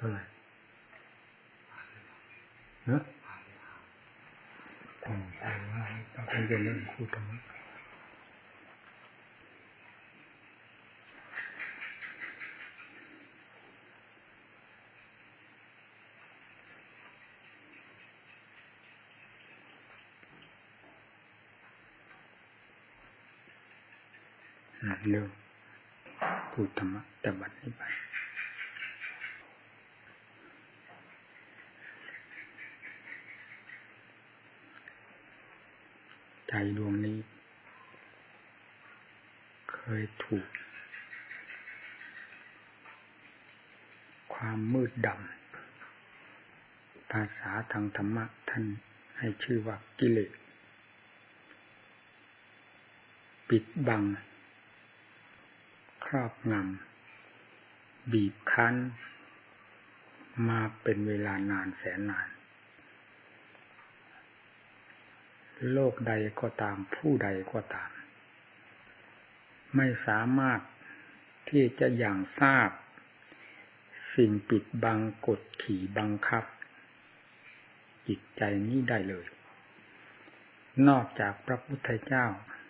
อะไรเนอะต้องเป็นเรื่องพูดตรงนี้เรื่องพูดธรรมะแต่บัดนี้ไปใจดวงนี้เคยถูกความมืดดำภาษาทางธรรมะท่านให้ชื่อว่ากิเลสปิดบังครอบงำบีบคั้นมาเป็นเวลานานแสนนานโลกใดก็ตามผู้ใดก็ตามไม่สามารถที่จะอย่างทราบสิ่งปิดบังกดขี่บังคับจิตใจนี้ได้เลยนอกจากพระพุทธเจ้า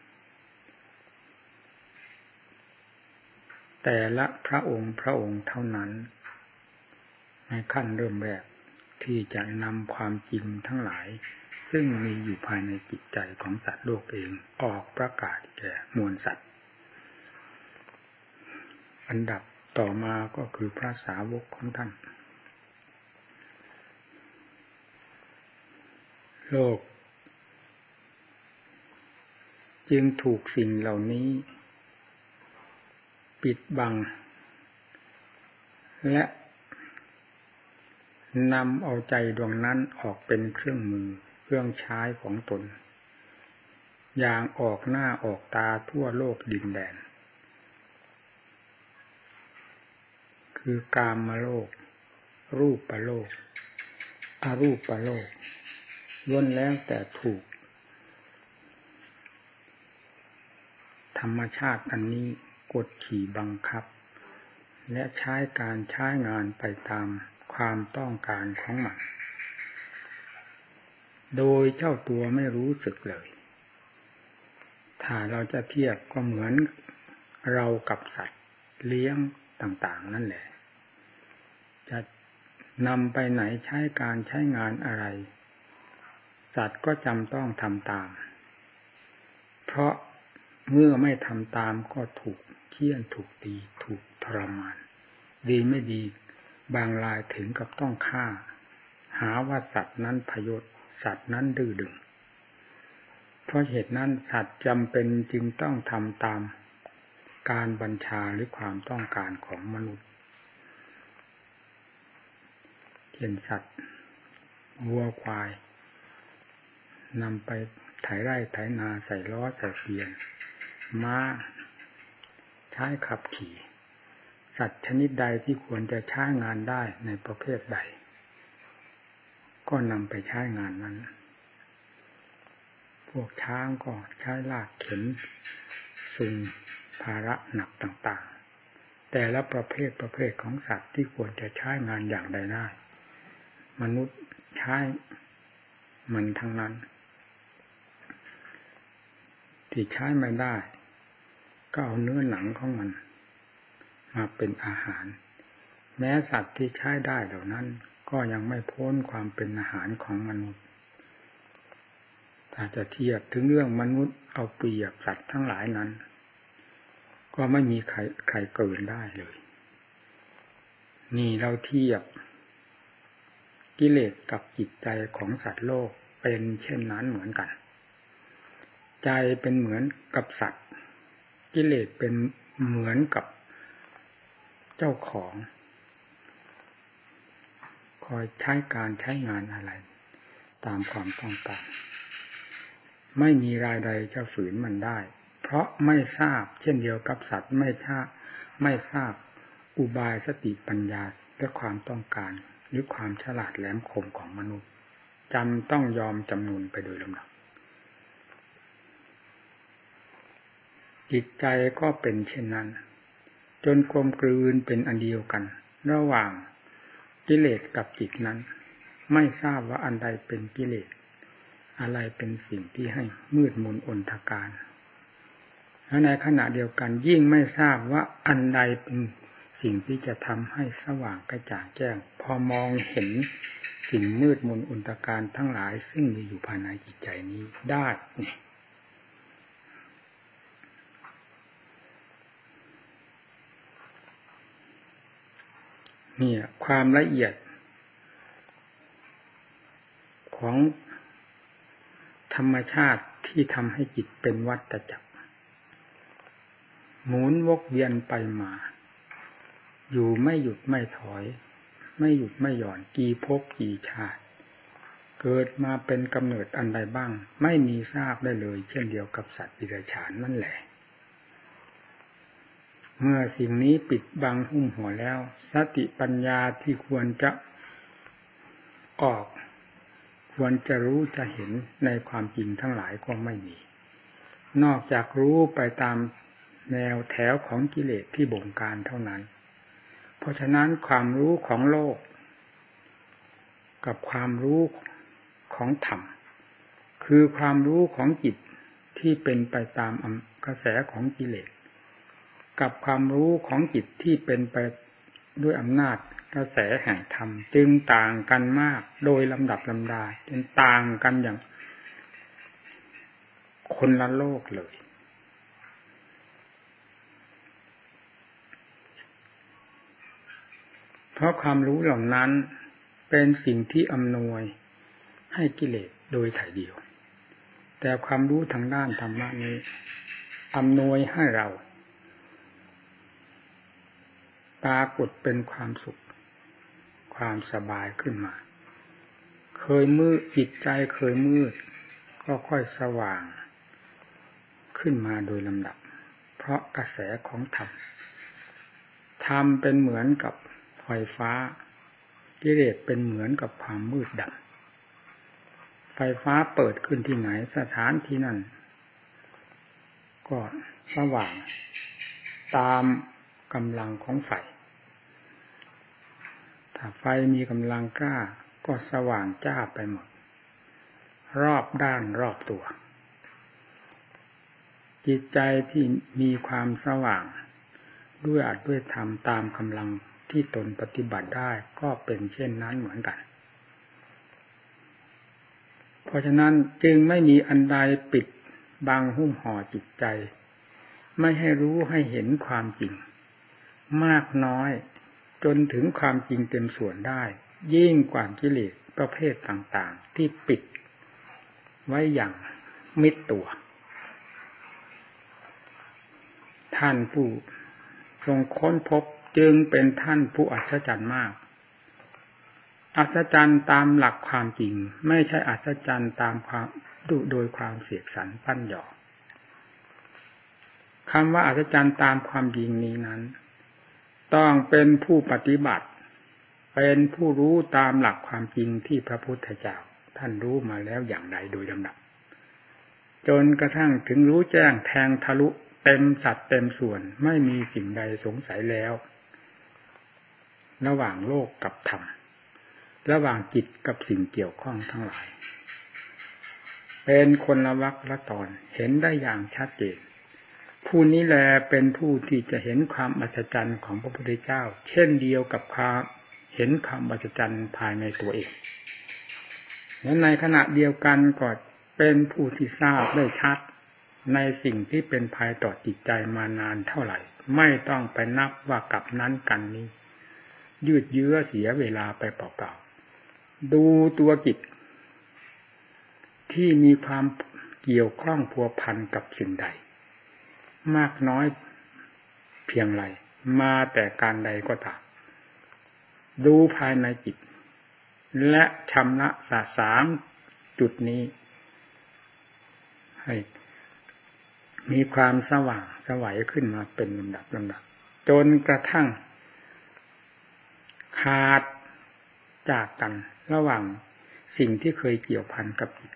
แต่ละพระองค์เท่านั้นในขั้นเริ่มแรกที่จะนำความจริงทั้งหลายซึ่งมีอยู่ภายในจิตใจของสัตว์โลกเองออกประกาศแก่มวลสัตว์อันดับต่อมาก็คือพระสาวกของท่านโลกจึงถูกสิ่งเหล่านี้ปิดบังและนำเอาใจดวงนั้นออกเป็นเครื่องมือเครื่องใช้ของตนอย่างออกหน้าออกตาทั่วโลกดินแดนคือกามโลกรูปโลกอรูปโลกล้วนแล้วแต่ถูกธรรมชาติอันนี้กดขี่บังคับและใช้การใช้งานไปตามความต้องการของมันโดยเจ้าตัวไม่รู้สึกเลยถ้าเราจะเทียบก็เหมือนเรากับสัตว์เลี้ยงต่างๆนั่นแหละจะนำไปไหนใช้การใช้งานอะไรสัตว์ก็จำต้องทำตามเพราะเมื่อไม่ทำตามก็ถูกเฆี่ยนถูกตีถูกทรมานดีไม่ดีบางรายถึงกับต้องฆ่าหาว่าสัตว์นั้นพยศสัตว์นั้นดื้อดึงเพราะเหตุนั้นสัตว์จำเป็นจึงต้องทำตามการบัญชาหรือความต้องการของมนุษย์เช่นสัตว์วัวควายนำไปไถไร่ไถนาใส่ล้อใส่เกวียนม้าใช้ขับขี่สัตว์ชนิดใดที่ควรจะใช้งานได้ในประเภทใดก็นำไปใช้งานนั้นพวกช้างก็ใช้ลากเข็นซุงภาระหนักต่างๆแต่ละประเภทของสัตว์ที่ควรจะใช้งานอย่างใดได้มนุษย์ใช้มันทั้งนั้นที่ใช้ไม่ได้ก็เอาเนื้อหนังของมันมาเป็นอาหารแม้สัตว์ที่ใช้ได้เหล่านั้นก็ยังไม่พ้นความเป็นอาหารของมนุษย์ถ้าจะเทียบถึงเรื่องมนุษย์เอาเปรียบสัตว์ทั้งหลายนั้นก็ไม่มีใครเกินได้เลยนี่เราเทียบกิเลสกับจิตใจของสัตว์โลกเป็นเช่นนั้นเหมือนกันใจเป็นเหมือนกับสัตว์กิเลสเป็นเหมือนกับเจ้าของคอยใช้การใช้งานอะไรตามความต้องการไม่มีรายใดจะฝืนมันได้เพราะไม่ทราบเช่นเดียวกับสัตว์ไม่ทราบอุบายสติปัญญาและความต้องการหรือความฉลาดแหลมคมของมนุษย์จำต้องยอมจำนนไปโดยลำดับจิตใจก็เป็นเช่นนั้นจนกลมกลืนเป็นอันเดียวกันระหว่างกิเลสกับจิตนั้นไม่ทราบว่าอันใดเป็นกิเลสอะไรเป็นสิ่งที่ให้มืดมนอนทการและในขณะเดียวกันยิ่งไม่ทราบว่าอันใดเป็นสิ่งที่จะทำให้สว่างกระจ่างแจ้งพอมองเห็นสิ่งมืดมนอนทการทั้งหลายซึ่งมีอยู่ภายในจิตใจนี้ได้นี่ความละเอียดของธรรมชาติที่ทำให้จิตเป็นวัฏจักรหมุนวกเวียนไปมาอยู่ไม่หยุดไม่ถอยไม่หยุดไม่หย่อนกี่ภพกี่ชาติเกิดมาเป็นกำเนิดอันใดบ้างไม่มีทราบได้เลยเช่นเดียวกับสัตว์ดิเรกชันนั่นแหละเมื่อสิ่งนี้ปิดบังหุ้มหัวแล้วสติปัญญาที่ควรจะออกควรจะรู้จะเห็นในความจริงทั้งหลายก็ไม่มีนอกจากรู้ไปตามแนวแถวของกิเลสที่บงการเท่านั้นเพราะฉะนั้นความรู้ของโลกกับความรู้ของธรรมคือความรู้ของจิตที่เป็นไปตามกระแสของกิเลสกับความรู้ของจิตที่เป็นไปด้วยอำนาจกระแสแห่งธรรมจึงต่างกันมากโดยลำดับลำดาจนต่างกันอย่างคนละโลกเลยเพราะความรู้เหล่านั้นเป็นสิ่งที่อำนวยให้กิเลสโดยถ่ายเดียวแต่ความรู้ทางด้านธรรมะนี้อำนวยให้เราปรากฏเป็นความสุขความสบายขึ้นมาเคยมืดจิตใจเคยมืดก็ค่อยสว่างขึ้นมาโดยลำดับเพราะกระแสของธรรมธรรมเป็นเหมือนกับไฟฟ้ากิเลสเป็นเหมือนกับความมืดดำไฟฟ้าเปิดขึ้นที่ไหนสถานที่นั้นก็สว่างตามกำลังของไฟถ้าไฟมีกำลังกล้าก็สว่างจ้าไปหมดรอบด้านรอบตัวจิตใจที่มีความสว่างด้วยอัตด้วยธรรมตามกำลังที่ตนปฏิบัติได้ก็เป็นเช่นนั้นเหมือนกันเพราะฉะนั้นจึงไม่มีอันใดปิดบังหุ้มห่อจิตใจไม่ให้รู้ให้เห็นความจริงมากน้อยจนถึงความจริงเต็มส่วนได้ยิ่งกว่ากิเลสประเภทต่างๆที่ปิดไว้อย่างมิดตัวท่านผู้ทรงค้นพบจึงเป็นท่านผู้อัศจรรย์มากอัศจรรย์ตามหลักความจริงไม่ใช่อัศจรรย์ตามความโดยความเสกสรรปั้นหยอกคำว่าอัศจรรย์ตามความจริงนี้นั้นต้องเป็นผู้ปฏิบัติเป็นผู้รู้ตามหลักความจริงที่พระพุทธเจ้าท่านรู้มาแล้วอย่างใดโดยลำดับจนกระทั่งถึงรู้แจ้งแทงทะลุเต็มสัดเต็มส่วนไม่มีสิ่งใดสงสัยแล้วระหว่างโลกกับธรรมระหว่างจิตกับสิ่งเกี่ยวข้องทั้งหลายเป็นคนละวรรคละตอนเห็นได้อย่างชัดเจนผู้นี้แลเป็นผู้ที่จะเห็นความอัศจรรย์ของพระพุทธเจ้าเช่นเดียวกับความเห็นความอัศจรรย์ภายในตัวเองและในขณะเดียวกันก็เป็นผู้ที่ทราบได้ชัดในสิ่งที่เป็นภัยต่อจิตใจมานานเท่าไหร่ไม่ต้องไปนับว่ากับนั้นกันนี้ยืดเยื้อเสียเวลาไปเปล่าๆดูตัวจิตที่มีความเกี่ยวข้องพัวพันกับสิ่งใดมากน้อยเพียงไรมาแต่การใดก็ตามดูภายในจิตและชำระสะสางจุดนี้ให้มีความสว่างไสวขึ้นมาเป็นลำดับจนกระทั่งขาดจากกันระหว่างสิ่งที่เคยเกี่ยวพันกับจิต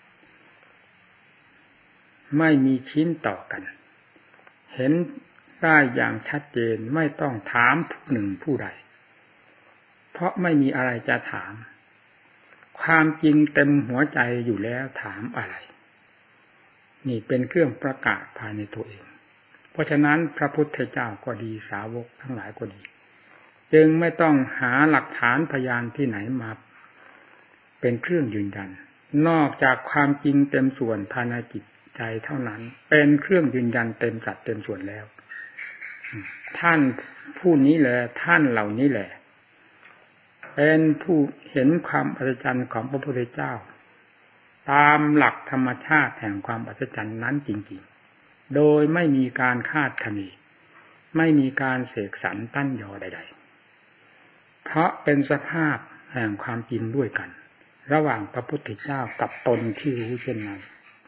ไม่มีชิ้นต่อกันเห็นได้อย่างชัดเจนไม่ต้องถามผู้หนึ่งผู้ใดเพราะไม่มีอะไรจะถามความจริงเต็มหัวใจอยู่แล้วถามอะไรนี่เป็นเครื่องประกาศภายในตัวเองเพราะฉะนั้นพระพุทธเจ้าก็ดีสาวกทั้งหลายก็ดีจึงไม่ต้องหาหลักฐานพยานที่ไหนมาเป็นเครื่องยืนยันนอกจากความจริงเต็มส่วนภายในจิตใจเท่านั้นเป็นเครื่องยืนยันเต็มสัดเต็มส่วนแล้วท่านผู้นี้แหละท่านเหล่านี้แหละเป็นผู้เห็นความอัศจรรย์ของพระพุทธเจ้าตามหลักธรรมชาติแห่งความอัศจรรย์นั้นจริงๆโดยไม่มีการคาดคะเนไม่มีการเสกสรรตั้นยอใดๆเพราะเป็นสภาพแห่งความจริงด้วยกันระหว่างพระพุทธเจ้ากับตนที่รู้เช่นนั้น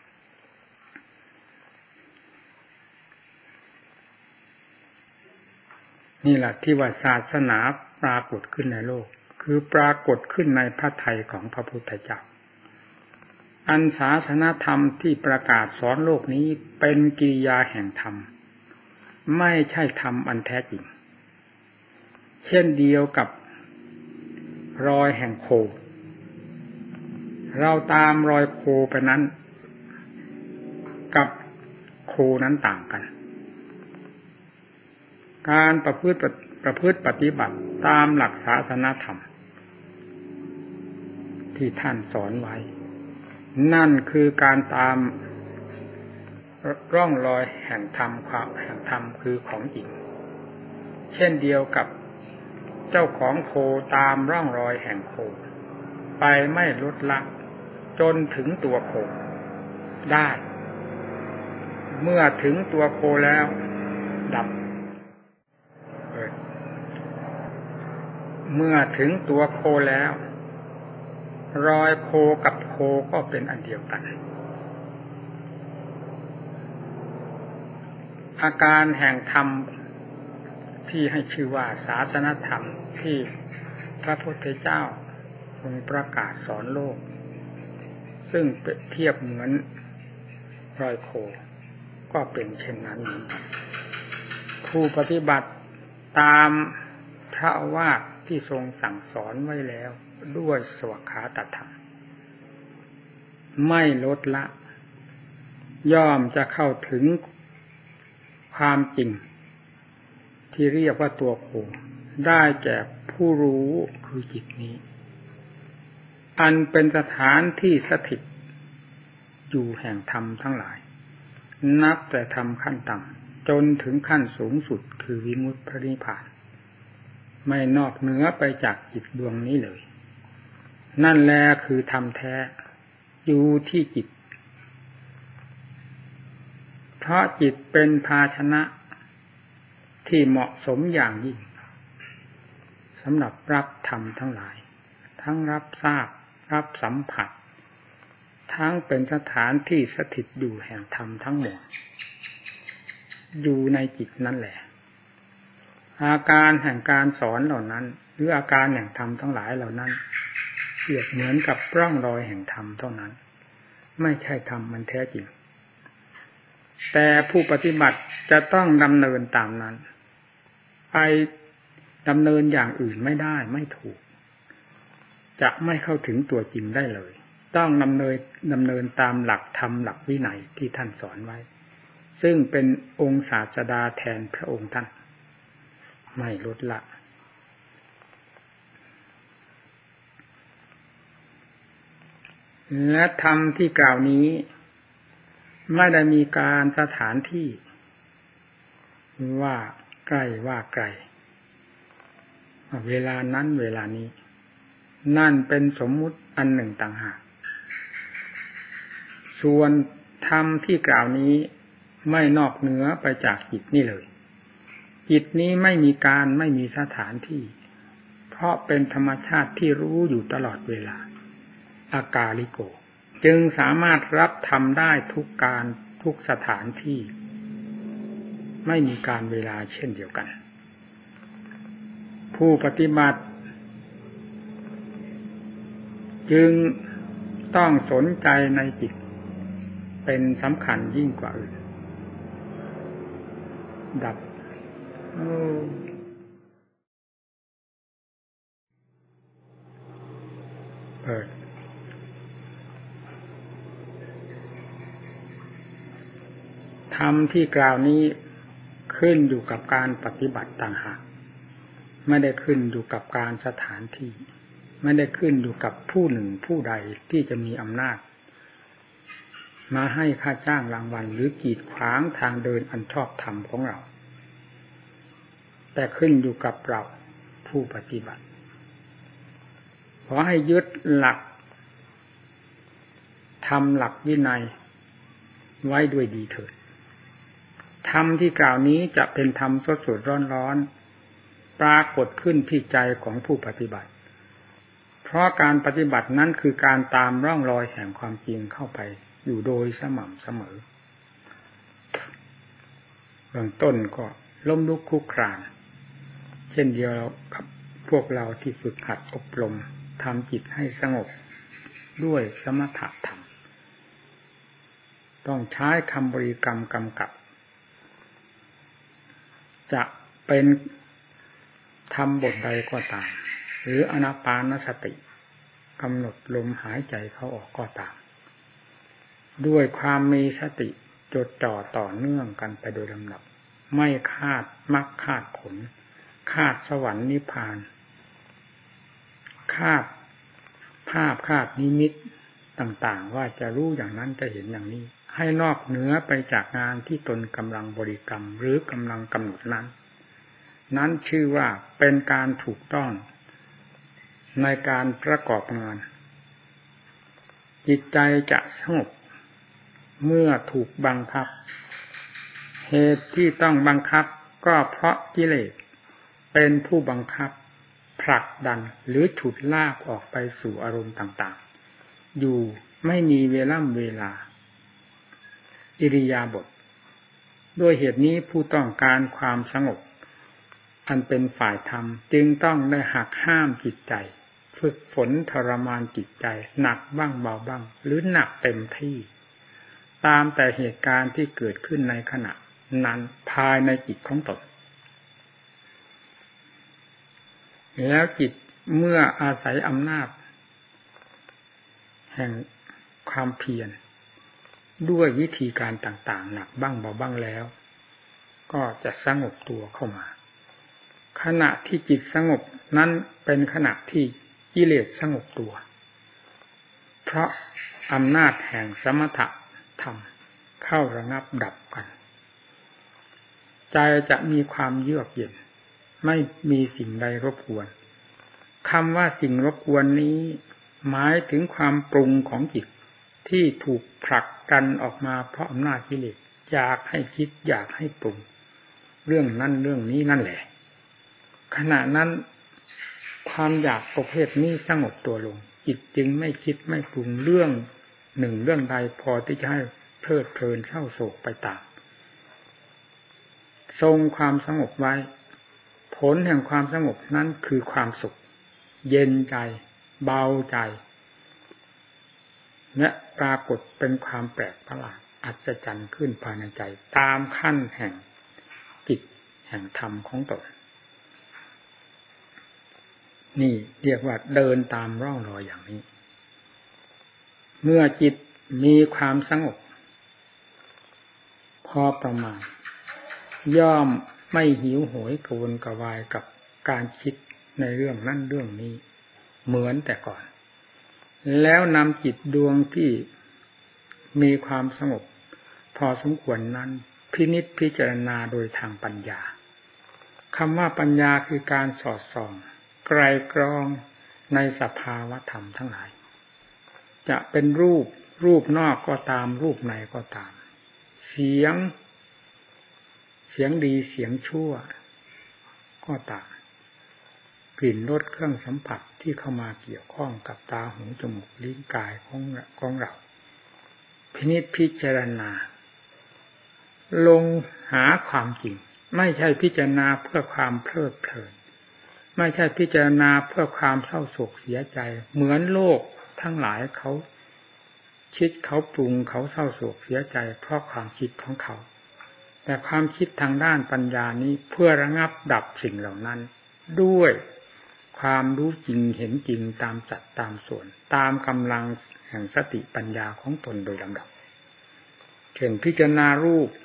นี่แหละที่ว่าศาสนาปรากฏขึ้นในโลกคือปรากฏขึ้นในพระทัยของพระพุทธเจ้าอันศาสนธรรมที่ประกาศสอนโลกนี้เป็นกิริยาแห่งธรรมไม่ใช่ธรรมอันแท้จริงเช่นเดียวกับรอยแห่งโคเราตามรอยโคไปนั้นกับโคนั้นต่างกันการประพฤติปฏิบัติตามหลักศาสนธรรมที่ท่านสอนไว้นั่นคือการตามร่องรอยแห่งธรรมความแห่งธรรมคือของจริงเช่นเดียวกับเจ้าของโคตามร่องรอยแห่งโคไปไม่ลดละจนถึงตัวโคได้เมื่อถึงตัวโคแล้วดับเมื่อถึงตัวโคแล้วรอยโคกับโคก็เป็นอันเดียวกันอาการแห่งธรรมที่ให้ชื่อว่าศาสนธรรมที่พระพุทธเจ้าทรงประกาศสอนโลกซึ่งเทียบเหมือนรอยโคก็เป็นเช่นนั้นผู้ปฏิบัติตามพระวาทที่ทรงสั่งสอนไว้แล้วด้วยสวขาตธรรมไม่ลดละย่อมจะเข้าถึงความจริงที่เรียกว่าตัวโคได้แก่ผู้รู้คือจิตนี้อันเป็นสถานที่สถิตอยู่แห่งธรรมทั้งหลายนับแต่ธรรมขั้นต่ำจนถึงขั้นสูงสุดคือวิมุตติพระนิพพานไม่นอกเหนือไปจากจิตดวงนี้เลยนั่นแหละคือธรรมแท้อยู่ที่จิตเพราะจิตเป็นภาชนะที่เหมาะสมอย่างยิ่งสำหรับรับธรรมทั้งหลายทั้งรับทราบรับสัมผัสทั้งเป็นสถานที่สถิตอยู่แห่งธรรมทั้งหมดอยู่ในจิตนั่นแหละอาการแห่งการสอนเหล่านั้นหรืออาการแห่งธรรมทั้งหลายเหล่านั้นเปรียบเหมือนกับร่องรอยแห่งธรรมเท่านั้นไม่ใช่ธรรมมันแท้จริงแต่ผู้ปฏิบัติจะต้องดำเนินตามนั้นไปดำเนินอย่างอื่นไม่ได้ไม่ถูกจะไม่เข้าถึงตัวจริงได้เลยต้องดำเนินตามหลักธรรมหลักวินัยที่ท่านสอนไว้ซึ่งเป็นองค์ศาสดาแทนพระองค์ท่านไม่ลดละและธรรมที่กล่าวนี้ไม่ได้มีการสถานที่ว่าใกล้ว่าไกลเวลานั้นเวลานี้นั่นเป็นสมมุติอันหนึ่งต่างหากส่วนธรรมที่กล่าวนี้ไม่นอกเหนือไปจากจิตนี่เลยจิตนี้ไม่มีการไม่มีสถานที่เพราะเป็นธรรมชาติที่รู้อยู่ตลอดเวลาอากาลิโกจึงสามารถรับธรรมได้ทุกการทุกสถานที่ไม่มีการเวลาเช่นเดียวกันผู้ปฏิบัติจึงต้องสนใจในจิตเป็นสำคัญยิ่งกว่าอื่นดับธรรมที่กล่าวนี้ขึ้นอยู่กับการปฏิบัติต่างหากไม่ได้ขึ้นอยู่กับการสถานที่ไม่ได้ขึ้นอยู่กับผู้หนึ่งผู้ใดที่จะมีอำนาจมาให้ค่าจ้างรางวัลหรือกีดขวางทางเดินอันชอบธรรมของเราแต่ขึ้นอยู่กับเราผู้ปฏิบัติขอให้ยึดหลักธรรมหลักวินัยไว้ด้วยดีเถิดธรรมที่กล่าวนี้จะเป็นธรรมสดๆร้อนๆปรากฏขึ้นที่ใจของผู้ปฏิบัติเพราะการปฏิบัตินั้นคือการตามร่องรอยแห่งความจริงเข้าไปอยู่โดยสม่ำเสมอเบื้องต้นก็ล้มลุกคลุกคลานเช่นเดียวกับพวกเราที่ฝึกหัดอบรมทำจิตให้สงบด้วยสมถะธรรมต้องใช้คำบริกรรมกำกับจะเป็นธรรมบทใดก็ตามหรืออานาปานสติกำหนดลมหายใจเข้าออกก็ตามด้วยความมีสติจดจ่อต่อเนื่องกันไปโดยลำดับไม่คาดมรรคคาดผลคาดสวรรค์นิพพานคาดภาพคาดนิมิตต่างๆว่าจะรู้อย่างนั้นจะเห็นอย่างนี้ให้นอกเหนือไปจากงานที่ตนกำลังบริกรรมหรือกำลังกำหนดนั้นชื่อว่าเป็นการถูกต้องในการประกอบงานจิตใจจะสงบเมื่อถูกบังคับเหตุที่ต้องบังคับก็เพราะกิเลสเป็นผู้บังคับผลักดันหรือฉุดลากออกไปสู่อารมณ์ต่างๆอยู่ไม่มีเวลาอิริยาบถด้วยเหตุนี้ผู้ต้องการความสงบอันเป็นฝ่ายธรรมจึงต้องได้หักห้ามจิตใจฝึกฝนทรมานจิตใจหนักบ้างเบาบ้างหรือหนักเต็มที่ตามแต่เหตุการณ์ที่เกิดขึ้นในขณะนั้นภายในจิตของตนแล้วจิตเมื่ออาศัยอำนาจแห่งความเพียรด้วยวิธีการต่างๆหนักบ้างเบาบ้างแล้วก็จะสงบตัวเข้ามาขณะที่จิตสงบนั้นเป็นขณะที่กิเลสสงบตัวเพราะอำนาจแห่งสมถะธรรมเข้าระงับดับกันใจจะมีความเยือกเย็นไม่มีสิ่งใดรบกวนคำว่าสิ่งรบกวนนี้หมายถึงความปรุงของจิตที่ถูกผลักดันออกมาเพราะอำนาจกิเลสอยากให้คิดอยากให้ปรุงเรื่องนั้นเรื่องนี้นั่นแหละขณะนั้นความอยากประเภทนี้สงบตัวลงจิตจึงไม่คิดไม่ปรุงเรื่องหนึ่งเรื่องใดพอที่จะให้เพลิดเพลินเศร้าโศกไปตามทรงความสงบไว้ผลแห่งความสงบนั้นคือความสุขเย็นใจเบาใจและปรากฏเป็นความแปลกประหลาดอัศจรรย์ขึ้นภายในใจตามขั้นแห่งจิตแห่งธรรมของตนนี่เรียกว่าเดินตามร่องรอยอย่างนี้เมื่อจิตมีความสงบพอประมาณย่อมไม่หิวโหยกระวนกระวายกับการคิดในเรื่องนั้นเรื่องนี้เหมือนแต่ก่อนแล้วนำจิตดวงที่มีความสงบพอสมควรนั้นพินิจพิจารณาโดยทางปัญญาคำว่าปัญญาคือการสอดส่องไกลกรองในสภาวธรรมทั้งหลายจะเป็นรูปนอกก็ตามรูปในก็ตามเสียงดีเสียงชั่วก็ตามกลิ่นรสเครื่องสัมผัสที่เข้ามาเกี่ยวข้องกับตาหูจมูกลิ้นกายของเราพินิจพิจารณาลงหาความจริงไม่ใช่พิจารณาเพื่อความเพลิดเพลินไม่ใช่พิจารณาเพื่อความเศร้าโศกเสียใจเหมือนโลกทั้งหลายเขาคิดเขาปรุงเขาเศร้าโศกเสียใจเพราะความคิดของเขาแต่ความคิดทางด้านปัญญานี้เพื่อระงับดับสิ่งเหล่านั้นด้วยความรู้จริงเห็นจริงตามจัดตามส่วนตามกำลังแห่งสติปัญญาของตนโดยลำดับเช่นพิจารณารูป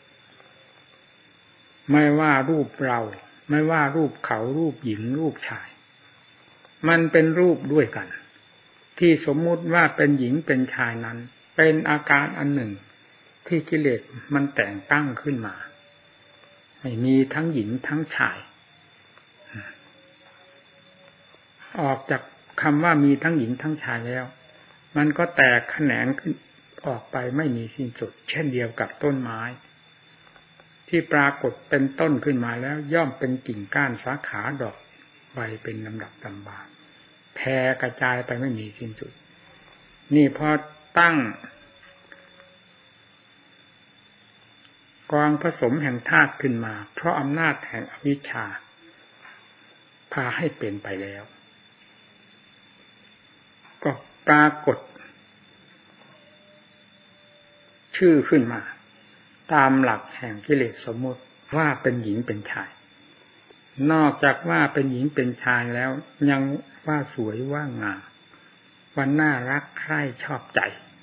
ไม่ว่ารูปเราไม่ว่ารูปเขารูปหญิงรูปชายมันเป็นรูปด้วยกันที่สมมุติว่าเป็นหญิงเป็นชายนั้นเป็นอาการอันหนึ่งที่กิเลสมันแต่งตั้งขึ้นมาให้มีทั้งหญิงทั้งชายออกจากคำว่ามีทั้งหญิงทั้งชายแล้วมันก็แตกแขนงขึ้นออกไปไม่มีสิ้นสุดเช่นเดียวกับต้นไม้ที่ปรากฏเป็นต้นขึ้นมาแล้วย่อมเป็นกิ่งก้านสาขาดอกใบเป็นลำดับลำบากแผ่กระจายไปไม่มีสิ้นสุดนี่พอตั้งกองผสมแห่งธาตุขึ้นมาเพราะอำนาจแห่งอวิชชาพาให้เป็นไปแล้วก็ปรากฏชื่อขึ้นมาตามหลักแห่งกิเลสสมมติว่าเป็นหญิงเป็นชายนอกจากว่าเป็นหญิงเป็นชายแล้วยังว่าสวยว่างามว่าน่ารักใคร่ชอบใจ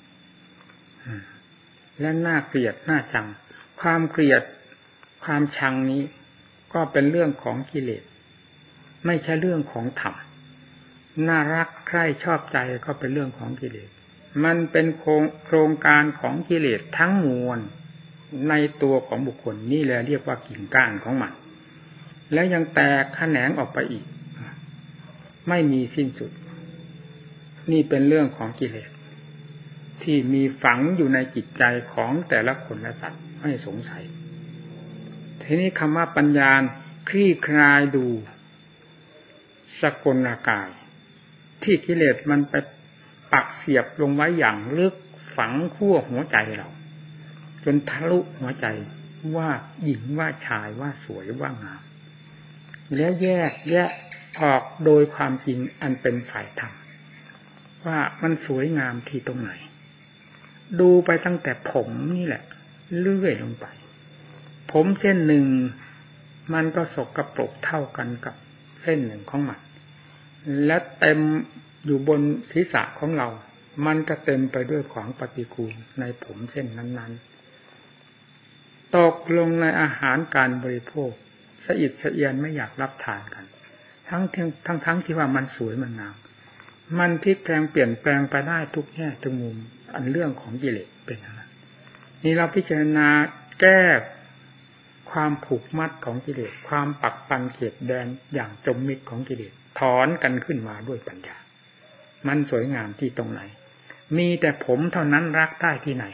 และน่าเกลียดน่าชังความเกลียดความชังนี้ก็เป็นเรื่องของกิเลสไม่ใช่เรื่องของธรรมน่ารักใคร่ชอบใจก็เป็นเรื่องของกิเลสมันเป็นโครงการของกิเลสทั้งมวลในตัวของบุคคลนี่แหละเรียกว่ากิ่งก้านของมันแล้วยังแตกแขนงออกไปอีกไม่มีสิ้นสุดนี่เป็นเรื่องของกิเลสที่มีฝังอยู่ในจิตใจของแต่ละคนและสัตว์ไม่สงสัยทีนี้คำว่าปัญญาคลี่คลายดูสกลกายที่กิเลสมันไปปักเสียบลงไว้อย่างลึกฝังขั้วหัวใจเราจนทะลุหัวใจว่าหญิงว่าชายว่าสวยว่างามแล้วแยกแยะออกโดยความจริงอันเป็นฝ่ายธรรมว่ามันสวยงามที่ตรงไหนดูไปตั้งแต่ผมนี่แหละเลื่อยลงไปผมเส้นหนึ่งมันก็สกปรกเท่ากันกับเส้นหนึ่งของมันและเต็มอยู่บนศีรษะของเรามันก็เต็มไปด้วยของปฏิกูลในผมเส้นนั้นๆตกลงในอาหารการบริโภคสะอิดสะเอียนไม่อยากรับทานกันทั้งที่ว่ามันสวยมันงามมันพลิกแปลงเปลี่ยนแปลงไปได้ทุกแง่ทุกมุมอันเรื่องของกิเลสเป็นอย่างนั้นนี่เราพิจารณาแก้ความผูกมัดของกิเลสความปักปันเขียดแดนอย่างจมมิตรของกิเลสถอนกันขึ้นมาด้วยปัญญามันสวยงามที่ตรงไหนมีแต่ผมเท่านั้นรักได้ที่ไหน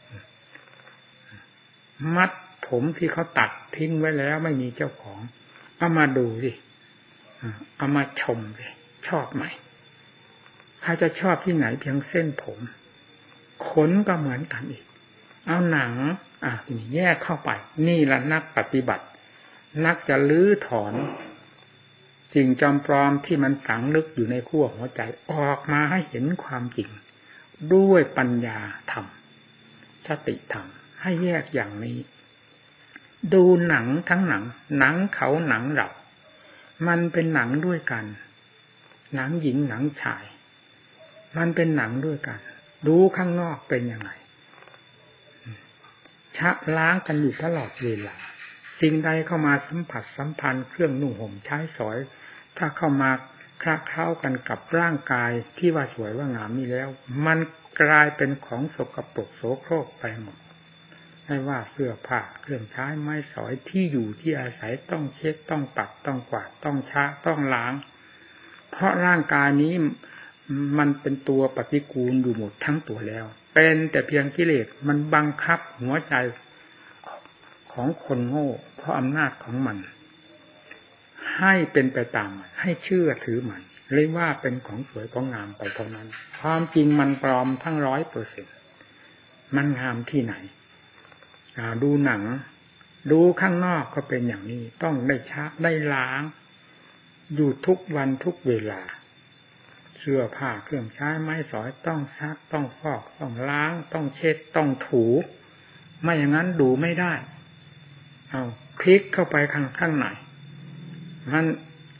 มัดผมที่เขาตัดทิ้งไว้แล้วไม่มีเจ้าของเอามาดูสิเอามาชมสิชอบไหมใครจะชอบที่ไหนเพียงเส้นผมขนก็เหมือนกันอีกเอาหนังนี่แยกเข้าไปนี่ละนักปฏิบัตินักจะลื้อถอนสิ่งจำปลอมที่มันฝังลึกอยู่ในขั้วหัวใจออกมาให้เห็นความจริงด้วยปัญญาธรรมสติธรรมให้แยกอย่างนี้ดูหนังทั้งหนังเขาหนังเรามันเป็นหนังด้วยกันหนังหญิงหนังชายมันเป็นหนังด้วยกันดูข้างนอกเป็นยังไงชะล้างกันอยู่ตลอดเวลาสิ่งใดเข้ามาสัมผัสสัมพันธ์เครื่องนุ่งห่มใช้สอยถ้าเข้ามาคละเคล้ากันกับร่างกายที่ว่าสวยว่างามนี่แล้วมันกลายเป็นของสกปรกโสโครกไปหมดไม่ว่าเสื้อผ้าเครื่องใช้ไม้สอยที่อยู่ที่อาศัยต้องเช็ดต้องปัดต้องกวาดต้องชะต้องล้างเพราะร่างกายนี้มันเป็นตัวปฏิกูลอยู่หมดทั้งตัวแล้วเป็นแต่เพียงกิเลสมันบังคับหัวใจของคนโง่เพราะอำนาจของมันให้เป็นไปตามมันให้เชื่อถือมันเรียกว่าเป็นของสวยของงามไปเท่านั้นความจริงมันปลอมทั้ง 100% มันงามที่ไหนดูหนังดูข้างนอกก็เป็นอย่างนี้ต้องได้ชะได้ล้างอยู่ทุกวันทุกเวลาเสื้อผ้าเครื่องใช้ไม้สอยต้องซักต้องฟอกต้องล้างต้องเช็ดต้องถูไม่อย่างนั้นดูไม่ได้เอาคลิกเข้าไปข้างในมัน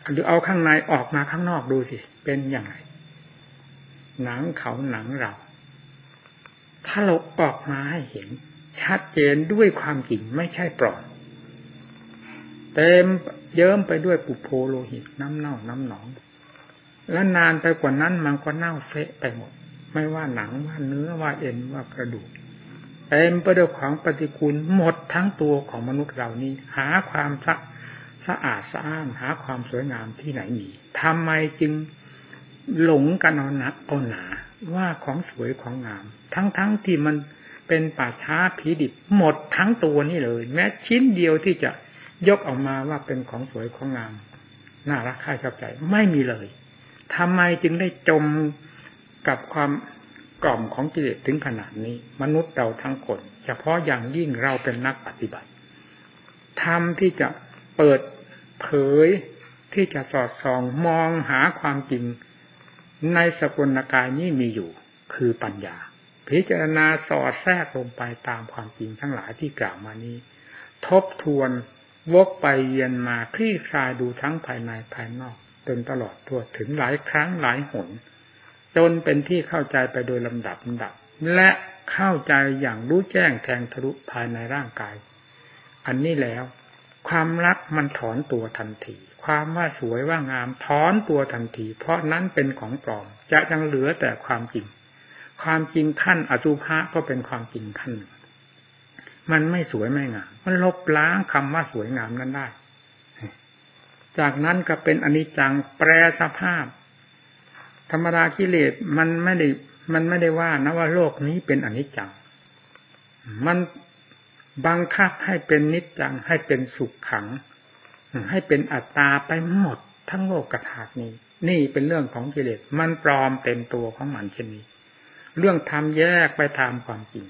หรือเอาข้างในออกมาข้างนอกดูสิเป็นอย่างไรหนังเขาหนังเราถ้าเราออกมาให้เห็นชัดเจนด้วยความจริงไม่ใช่ปลอมเต็มเยิ้มไปด้วยปุโพโลหิตน้ำเน่าน้ำหนองและนานไปกว่านั้นมันก็เน่าเฟะไปหมดไม่ว่าหนังว่าเนื้อว่าเอ็นว่ากระดูกเต็มไปด้วยของปฏิกูลหมดทั้งตัวของมนุษย์เรานี้หาความสะอาดสะอ้านหาความสวยงามที่ไหนมีทำไมจึงหลงกันเอานักเอาหนาว่าของสวยของงามทั้งที่มันเป็นป่าช้าผีดิบหมดทั้งตัวนี่เลยแม้ชิ้นเดียวที่จะยกออกมาว่าเป็นของสวยของงามน่ารักใคร่ชอบใจไม่มีเลยทำไมจึงได้จมกับความกล่อมของกิเลสถึงขนาดนี้มนุษย์เราทั้งคนเฉพาะอย่างยิ่งเราเป็นนักปฏิบัติธรรมที่จะเปิดเผยที่จะสอดส่องมองหาความจริงในสกุลกายนี้มีอยู่คือปัญญาพิจารณาสอดแทรกลงไปตามความจริงทั้งหลายที่กล่าวมานี้ทบทวนวกไปเวียนมาคลี่คลายดูทั้งภายในภายนอกจนตลอดทั่วถึงหลายครั้งหลายหนจนเป็นที่เข้าใจไปโดยลำดับและเข้าใจอย่างรู้แจ้งแทงทะลุภายในร่างกายอันนี้แล้วความรักมันถอนตัวทันทีความว่าสวยว่างามถอนตัวทันทีเพราะนั้นเป็นของปลอมจะยังเหลือแต่ความจริงความจริงขั้นอสุภะก็เป็นความจริงขั้นหนึ่งมันไม่สวยไม่งามมันลบล้างคำว่าสวยงามนั้นได้จากนั้นก็เป็นอนิจจังแปรสภาพธรรมดากิเลสมันไม่ได้ว่านะว่าโลกนี้เป็นอนิจจังมันบังคับให้เป็นนิจจังให้เป็นสุขขังให้เป็นอัตตาไปหมดทั้งโลกธาตุนี้นี่เป็นเรื่องของกิเลสมันปลอมเต็มตัวของมันเช่นนี้เรื่องธรรมแยกไปตามความจริง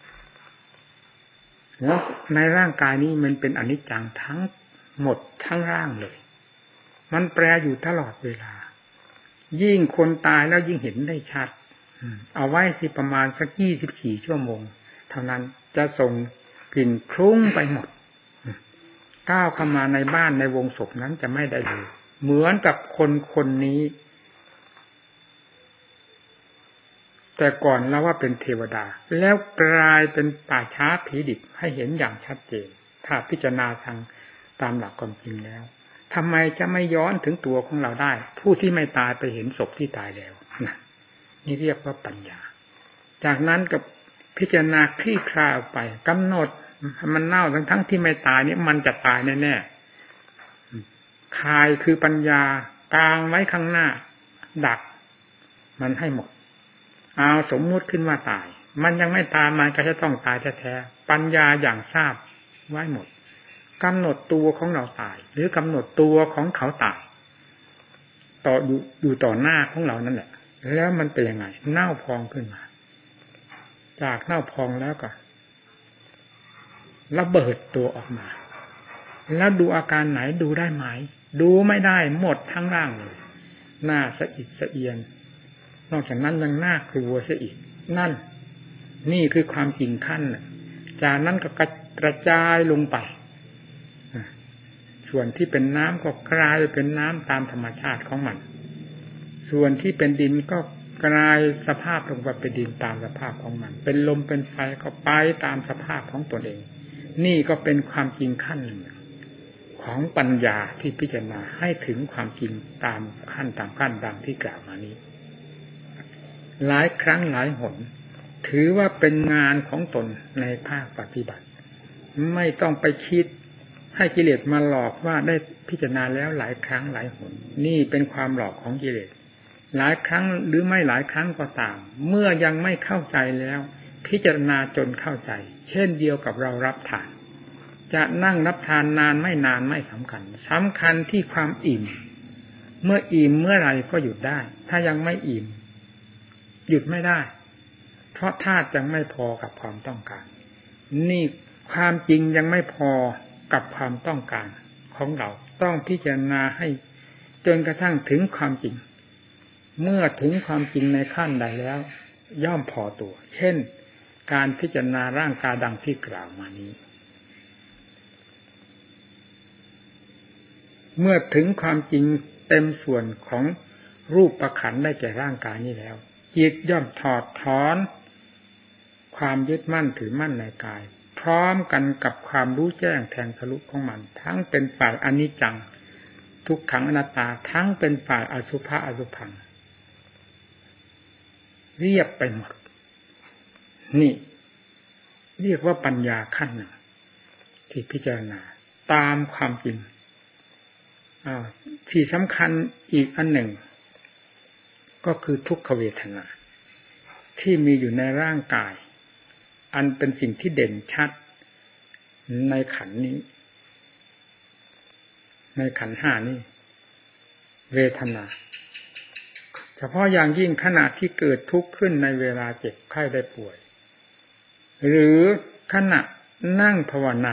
แล้วในร่างกายนี้มันเป็นอนิจจังทั้งหมดทั้งร่างเลยมันแปรอยู่ตลอดเวลายิ่งคนตายแล้วยิ่งเห็นได้ชัดเอาไว้สิประมาณสัก24 ชั่วโมงเท่านั้นจะส่งกลิ่นคลุ้งไปหมดก้าวเข้ามาในบ้านในวงศพนั้นจะไม่ได้เลยเหมือนกับคนนี้แต่ก่อนเราว่าเป็นเทวดาแล้วกลายเป็นป่าช้าผีดิบให้เห็นอย่างชัดเจนถ้าพิจารณาทางตามหลักความจริงแล้วทำไมจะไม่ย้อนถึงตัวของเราได้ผู้ที่ไม่ตายไปเห็นศพที่ตายแล้วนี่เรียกว่าปัญญาจากนั้นกับพิจารณาคลี่คลายออกไปกำหนดมันเน่าทั้งที่ไม่ตายนี่มันจะตายแน่ๆคายคือปัญญากลางไว้ข้างหน้าดักมันให้หมดเอาสมมุติขึ้นว่าตายมันยังไม่ตายมันก็จะต้องตายแท้ๆปัญญาอย่างทราบไว้หมดกำหนดตัวของเราตายหรือกำหนดตัวของเขาตายต่ออยู่ต่อหน้าของเรานั่นแหละแล้วมันเป็นยังไงเน่าพองขึ้นมาจากเน่าพองแล้วก็ระเบิดตัวออกมาแล้วดูอาการไหนดูได้ไหมดูไม่ได้หมดทั้งร่างเลยหน้าสะอิดสะเอียนนอกจากนั้นยังน่ากลัวซะอีกนี่คือความจริงขั้นจากนั้นก็กระจายลงไปส่วนที่เป็นน้ำก็กลายเป็นน้ำตามธรรมชาติของมันส่วนที่เป็นดินก็กลายสภาพลงไปเป็นดินตามสภาพของมันเป็นลมเป็นไฟก็ไปตามสภาพของตนเองนี่ก็เป็นความจริงขั้นหนึ่งของปัญญาที่พิจารณาให้ถึงความจริงตามขั้นดังที่กล่าวมานี้หลายครั้งหลายหนถือว่าเป็นงานของตนในภาคปฏิบัติไม่ต้องไปคิดให้กิเลสมาหลอกว่าได้พิจารณาแล้วหลายครั้งหลายหนนี่เป็นความหลอกของกิเลสหลายครั้งหรือไม่หลายครั้งก็ตามเมื่อยังไม่เข้าใจแล้วพิจารณาจนเข้าใจเช่นเดียวกับเรารับทานจะนั่งรับทานนานไม่นานไม่สำคัญที่ความอิ่มเมื่ออิ่มเมื่อไหร่ก็หยุดได้ถ้ายังไม่อิ่มหยุดไม่ได้เพราะธาตุยังไม่พอกับความต้องการนี่ความจริงยังไม่พอกับความต้องการของเราต้องพิจารณาให้จนกระทั่งถึงความจริงเมื่อถึงความจริงในขั้นใดแล้วย่อมพอตัวเช่นการพิจารณาร่างกายดังที่กล่าวมานี้เมื่อถึงความจริงเต็มส่วนของรูปประขันได้แก่ร่างกายนี้แล้วจิตย่อมถอดถอนความยึดมั่นถือมั่นในกายพร้อมกันกับความรู้แจ้งแทงทะลุของมันทั้งเป็นฝ่ายอนิจจังทุกขังอนัตตาทั้งเป็นฝ่ายอสุภะอสุภังเรียบไปหมดนี่เรียกว่าปัญญาขั้นหนึ่งที่พิจารณาตามความจริงที่สำคัญอีกอันหนึ่งก็คือทุกขเวทนาที่มีอยู่ในร่างกายอันเป็นสิ่งที่เด่นชัดในขันธ์นี้ในขันธ์ห้านี้เวทนาเฉพาะอย่างยิ่งขณะที่เกิดทุกข์ขึ้นในเวลาเจ็บไข้ได้ป่วยหรือขณะนั่งภาวนา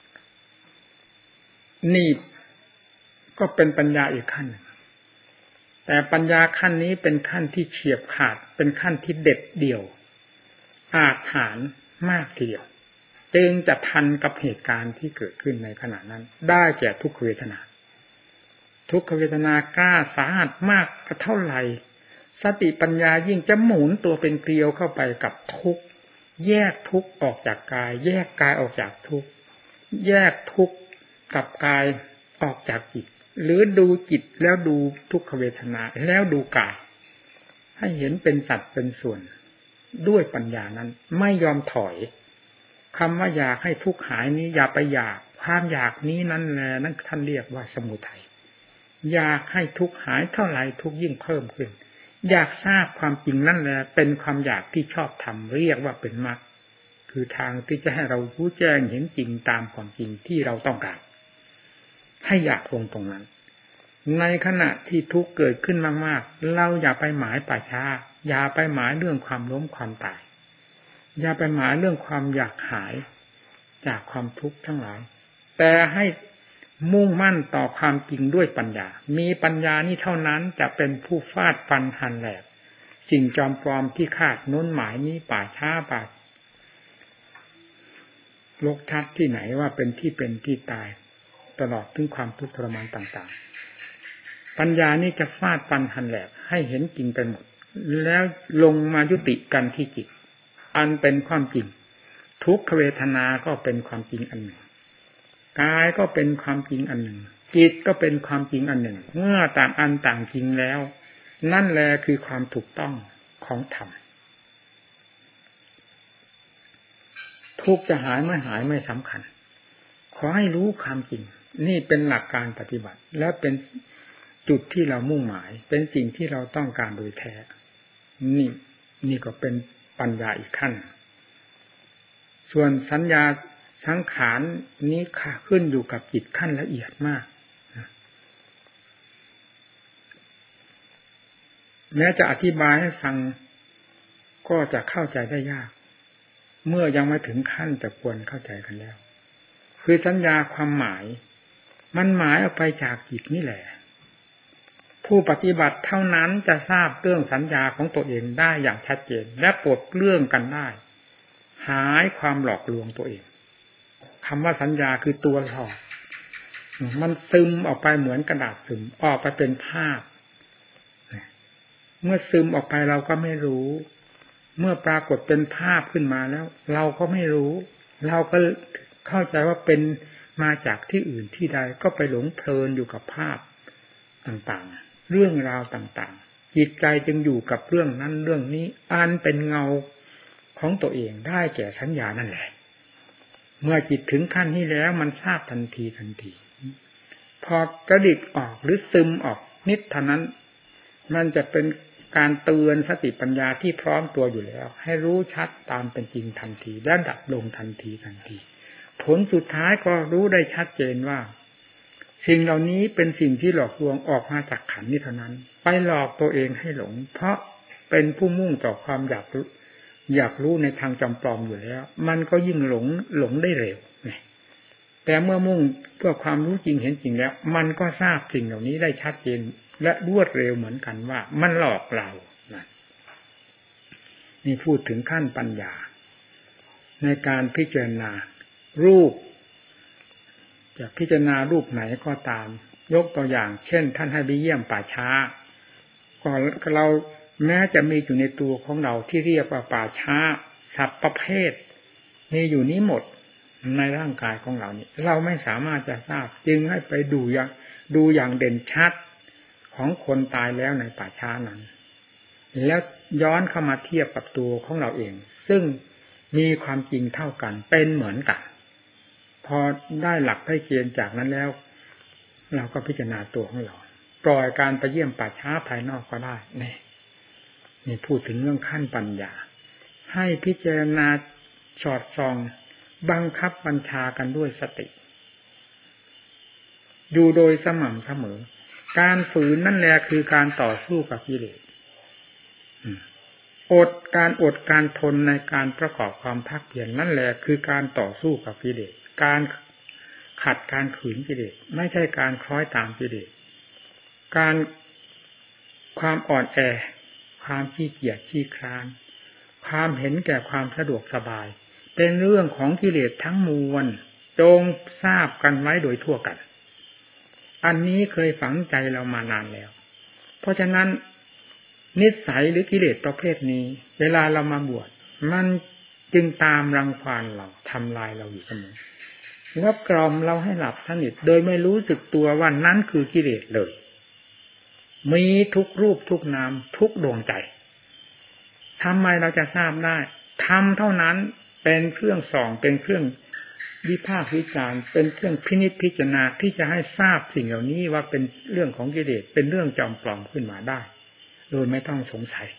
นี่ก็เป็นปัญญาอีกขั้นหนึ่งแต่ปัญญาขั้นนี้เป็นขั้นที่เฉียบขาดเป็นขั้นที่เด็ดเดี่ยวอาจหาญมากทีเดียวจึงจะทันกับเหตุการณ์ที่เกิดขึ้นในขณะนั้นได้แก่ทุกขเวทนาทุกขเวทนากล้าสาหัสมากเท่าไหร่สติปัญญายิ่งจะหมุนตัวเป็นเกลียวเข้าไปกับทุกข์แยกทุกข์ออกจากกายแยกกายออกจากทุกข์แยกทุกข์กับกายออกจากจิตหรือดูจิตแล้วดูทุกขเวทนาแล้วดูกายให้เห็นเป็นสัตว์เป็นส่วนด้วยปัญญานั้นไม่ยอมถอยคำว่าอยากให้ทุกข์หายนี้อย่าไปอยากความอยากนี้นั่นแหละนั่นท่านเรียกว่าสมุทัยอยากให้ทุกข์หายเท่าไหร่ทุกข์ยิ่งเพิ่มขึ้นอยากทราบความจริงนั่นแหละเป็นความอยากที่ชอบทำเรียกว่าเป็นมรรคคือทางที่จะให้เรารู้แจ้งเห็นจริงตามความจริงที่เราต้องการให้อยากลงตรงนั้นในขณะที่ทุกข์เกิดขึ้นมากๆเราอย่าไปหมายป่าช้าอย่าไปหมายเรื่องความล้มความตายอย่าไปหมายเรื่องความอยากหายจากความทุกข์ทั้งหลายแต่ให้มุ่งมั่นต่อความจริงด้วยปัญญามีปัญญานี้เท่านั้นจะเป็นผู้ฟาดฟันหันแหลกสิ่งจอมปลอมที่คาดโน้นหมายนี้ป่าช้าป่าโลกทัศน์ที่ไหนว่าเป็นที่เป็นที่ตายตลอดถึงความทุกข์ทรมานต่างๆปัญญานี้จะฟาดฟันหันแหลกให้เห็นจริงไปหมดแล้วลงมายุติกันที่จิตอันเป็นความจริงทุกขเวทนาก็เป็นความจริงอันหนึ่งกายก็เป็นความจริงอันหนึ่งจิตก็เป็นความจริงอันหนึ่งเมื่อต่างอันต่างจริงแล้วนั่นแหละคือความถูกต้องของธรรมทุกข์จะหายไม่หายไม่สำคัญขอให้รู้ความจริงนี่เป็นหลักการปฏิบัติและเป็นจุดที่เรามุ่งหมายเป็นสิ่งที่เราต้องการโดยแท้นี่ก็เป็นปัญญาอีกขั้นส่วนสัญญาสังขารนี้ขึ้นอยู่กับจิตขั้นละเอียดมากแม้จะอธิบายให้ฟังก็จะเข้าใจได้ยากเมื่อยังไม่ถึงขั้นจะควรเข้าใจกันแล้วคือสัญญาความหมายมันหมายออกไปจากจิตนี่แหละผู้ปฏิบัติเท่านั้นจะทราบเรื่องสัญญาของตัวเองได้อย่างชัดเจนและปลดเปลื้องกันได้หายความหลอกลวงตัวเองคำว่าสัญญาคือตัวหลอกมันซึมออกไปเหมือนกระดาษซึมออกไปเป็นภาพเมื่อซึมออกไปเราก็ไม่รู้เมื่อปรากฏเป็นภาพขึ้นมาแล้วเราก็ไม่รู้เราก็เข้าใจว่าเป็นมาจากที่อื่นที่ใดก็ไปหลงเพลินอยู่กับภาพต่างๆเรื่องราวต่างๆจิตใจจึงอยู่กับเรื่องนั้นเรื่องนี้อันเป็นเงาของตัวเองได้แก่สัญญานั่นแหละเมื่อจิตถึงขั้นนี้แล้วมันทราบทันทีพอกระดิกออกหรือซึมออกนิดเท่านั้นมันจะเป็นการเตือนสติปัญญาที่พร้อมตัวอยู่แล้วให้รู้ชัดตามเป็นจริงทันทีและดับลงทันทีผลสุดท้ายก็รู้ได้ชัดเจนว่าสิ่งเหล่านี้เป็นสิ่งที่หลอกลวงออกมาจากขันธ์นี้เท่านั้นไปหลอกตัวเองให้หลงเพราะเป็นผู้มุ่งต่อความอยากรู้ในทางจำปลอมอยู่แล้วมันก็ยิ่งหลงได้เร็วแต่เมื่อมุ่งเพื่อความรู้จริงเห็นจริงแล้วมันก็ทราบสิ่งเหล่านี้ได้ชัดเจนและรวดเร็วเหมือนกันว่ามันหลอกเรานี่พูดถึงขั้นปัญญาในการพิจารณารูปจะพิจารณารูปไหนก็ตามยกตัวอย่างเช่นท่านให้ไปเยี่ยมป่าช้าก็เราแม้จะมีอยู่ในตัวของเราที่เรียกว่าป่าช้าสัตว์ประเภทมีอยู่นี้หมดในร่างกายของเรานี่เราไม่สามารถจะทราบจึงให้ไปดูอย่างเด่นชัดของคนตายแล้วในป่าช้านั้นแล้วย้อนเข้ามาเทียบกับตัวของเราเองซึ่งมีความจริงเท่ากันเป็นเหมือนกันพอได้หลักได้เกณฑ์จากนั้นแล้วเราก็พิจารณาตัวของเราปล่อยการไปเยี่ยมป่าช้าภายนอกก็ได้นี่พูดถึงเรื่องขั้นปัญญาให้พิจารณาสอดส่องบังคับบัญชากันด้วยสติอยู่โดยสม่ำเสมอการฝืนนั่นแหละคือการต่อสู้กับกิเลสอดการทนในการประกอบความภาคเพียรนั่นแหละคือการต่อสู้กับกิเลสการขัดการขืนกิเลสไม่ใช่การคล้อยตามกิเลสความอ่อนแอความขี้เกียจขี้คร้านความเห็นแก่ความสะดวกสบายเป็นเรื่องของกิเลสทั้งมวลจงทราบกันไว้โดยทั่วกันอันนี้เคยฝังใจเรามานานแล้วเพราะฉะนั้นนิสัยหรือกิเลสประเภทนี้เวลาเรามาบวชมันจึงตามรังควานเราทำลายเราอยู่เสมอแล้วกล่อมเราให้หลับสนิทโดยไม่รู้สึกตัวว่านั้นคือกิเลสเลยมีทุกรูปทุกนามทุกดวงใจทำไมเราจะทราบได้ทำเท่านั้นเป็นเครื่องส่องเป็นเครื่องวิพากษ์วิจารณ์เป็นเครื่องพินิจพิจารณาที่จะให้ทราบสิ่งเหล่านี้ว่าเป็นเรื่องของกิเลสเป็นเรื่องจอมปลอมขึ้นมาได้โดยไม่ต้องสงสัย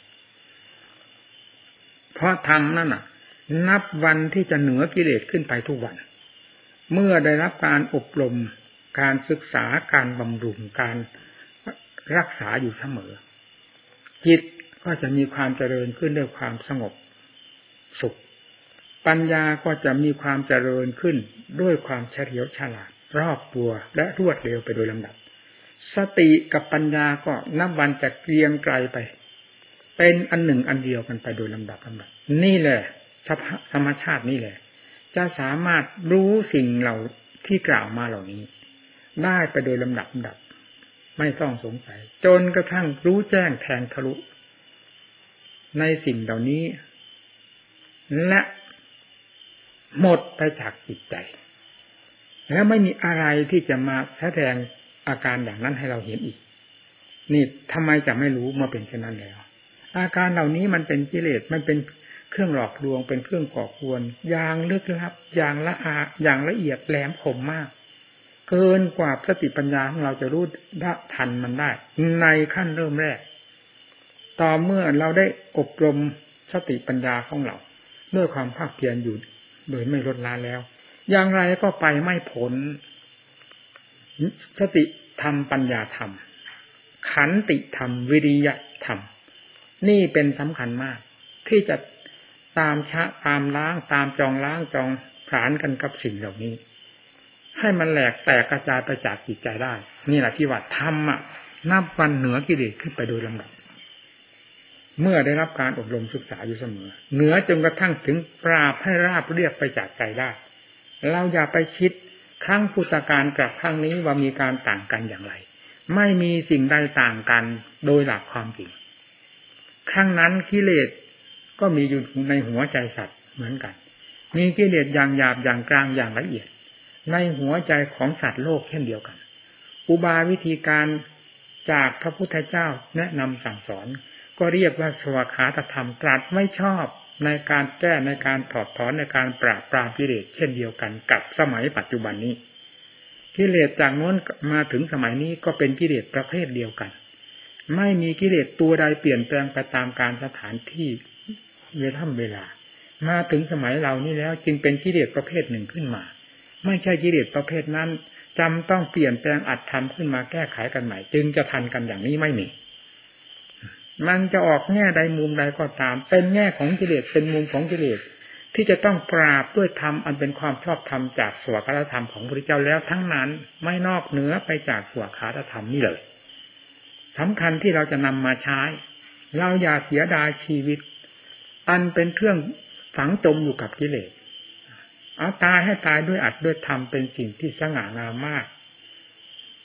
เพราะธรรมนั่นน่ะนับวันที่จะเหนือกิเลสขึ้นไปทุกวันเมื่อได้รับการอบรมการศึกษาการบำรุงการรักษาอยู่เสมอจิตก็จะมีความเจริญขึ้นด้วยความสงบสุขปัญญาก็จะมีความเจริญขึ้นด้วยความเฉลียวฉลาดรอบตัวและรวดเร็วไปโดยลำดับสติกับปัญญาก็นับวันจะเกรียงไกรไปเป็นอันหนึ่งอันเดียวกันไปโดยลำดับนี่แหละธรรมชาตินี่แหละจะสามารถรู้สิ่งเหล่าที่กล่าวมาเหล่านี้ได้ไปโดยลำดับไม่ต้องสงสัยจนกระทั่งรู้แจ้งแทงทะลุในสิ่งเหล่านี้และหมดไปจากจิตใจแล้วไม่มีอะไรที่จะมาแสดงอาการอย่างนั้นให้เราเห็นอีกนี่ทำไมจะไม่รู้มาเป็นเช่นนั้นแล้วอาการเหล่านี้มันเป็นกิเลสมันเป็นเครื่องหลอกลวงเป็นเครื่องก่อกวนอย่างลึกลับอย่างละเอียดแหลมคมมากเกินกว่าสติปัญญาของเราจะรู้ทันมันได้ในขั้นเริ่มแรกต่อเมื่อเราได้อบรมสติปัญญาของเราด้วยความภาคเพียรอยู่โดยไม่ลดละแล้วอย่างไรก็ไปไม่พ้นสติธรรมปัญญาธรรมขันติธรรมวิริยะธรรมนี่เป็นสำคัญมากที่จะตามล้างตามจองล้างจองผลาญกันกับสิ่งเหล่านี้ให้มันแหลกแตกกระจายไปจากจิตใจได้นี่แหละที่ว่าธรรมนับวันเหนือกิเลสขึ้นไปโดยลำดับเมื่อได้รับการอบรมศึกษาอยู่เสมอเหนือจนกระทั่งถึงปราบให้ราบเรียบไปจากใจได้เราอย่าไปคิดครั้งพุทธกาลกับครั้งนี้ว่ามีการต่างกันอย่างไรไม่มีสิ่งใดต่างกันโดยหลักความจริงครั้งนั้นกิเลสก็มีอยู่ในหัวใจสัตว์เหมือนกันมีกิเลสอย่างหยาบอย่างกลางอย่างละเอียดในหัวใจของสัตว์โลกเช่นเดียวกันอุบายวิธีการจากพระพุทธเจ้าแนะนำสั่งสอนก็เรียกว่าสวขาตธรรมตรัสไม่ชอบในการแก้ในการถอดถอนในการปราบปรามกิเลสเช่นเดียวกันกับสมัยปัจจุบันนี้กิเลสจากโน้นมาถึงสมัยนี้ก็เป็นกิเลสประเภทเดียวกันไม่มีกิเลสตัวใดเปลี่ยนแปลงไปตามกาลสถานที่เวลามาถึงสมัยเรานี่แล้วจึงเป็นกิเลสประเภทหนึ่งขึ้นมาไม่ใช่กิเลสประเภทนั้นจำต้องเปลี่ยนแปลงอัดทำขึ้นมาแก้ไขกันใหม่จึงจะทันกันอย่างนี้ไม่มีมันจะออกแง่ใดมุมใดก็ตามเป็นแง่ของกิเลสเป็นมุมของกิเลสที่จะต้องปราบด้วยธรรมอันเป็นความชอบธรรมจากสวขาตธรรมของพระพุทธเจ้าแล้วทั้งนั้นไม่นอกเหนือไปจากสวขาตธรรมนี่เลยสำคัญที่เราจะนำมาใช้เราอย่าเสียดายชีวิตอันเป็นเครื่องฝังจมอยู่กับกิเลสเอาตายให้ตายด้วยอัดด้วยธรรมเป็นสิ่งที่สง่างามมาก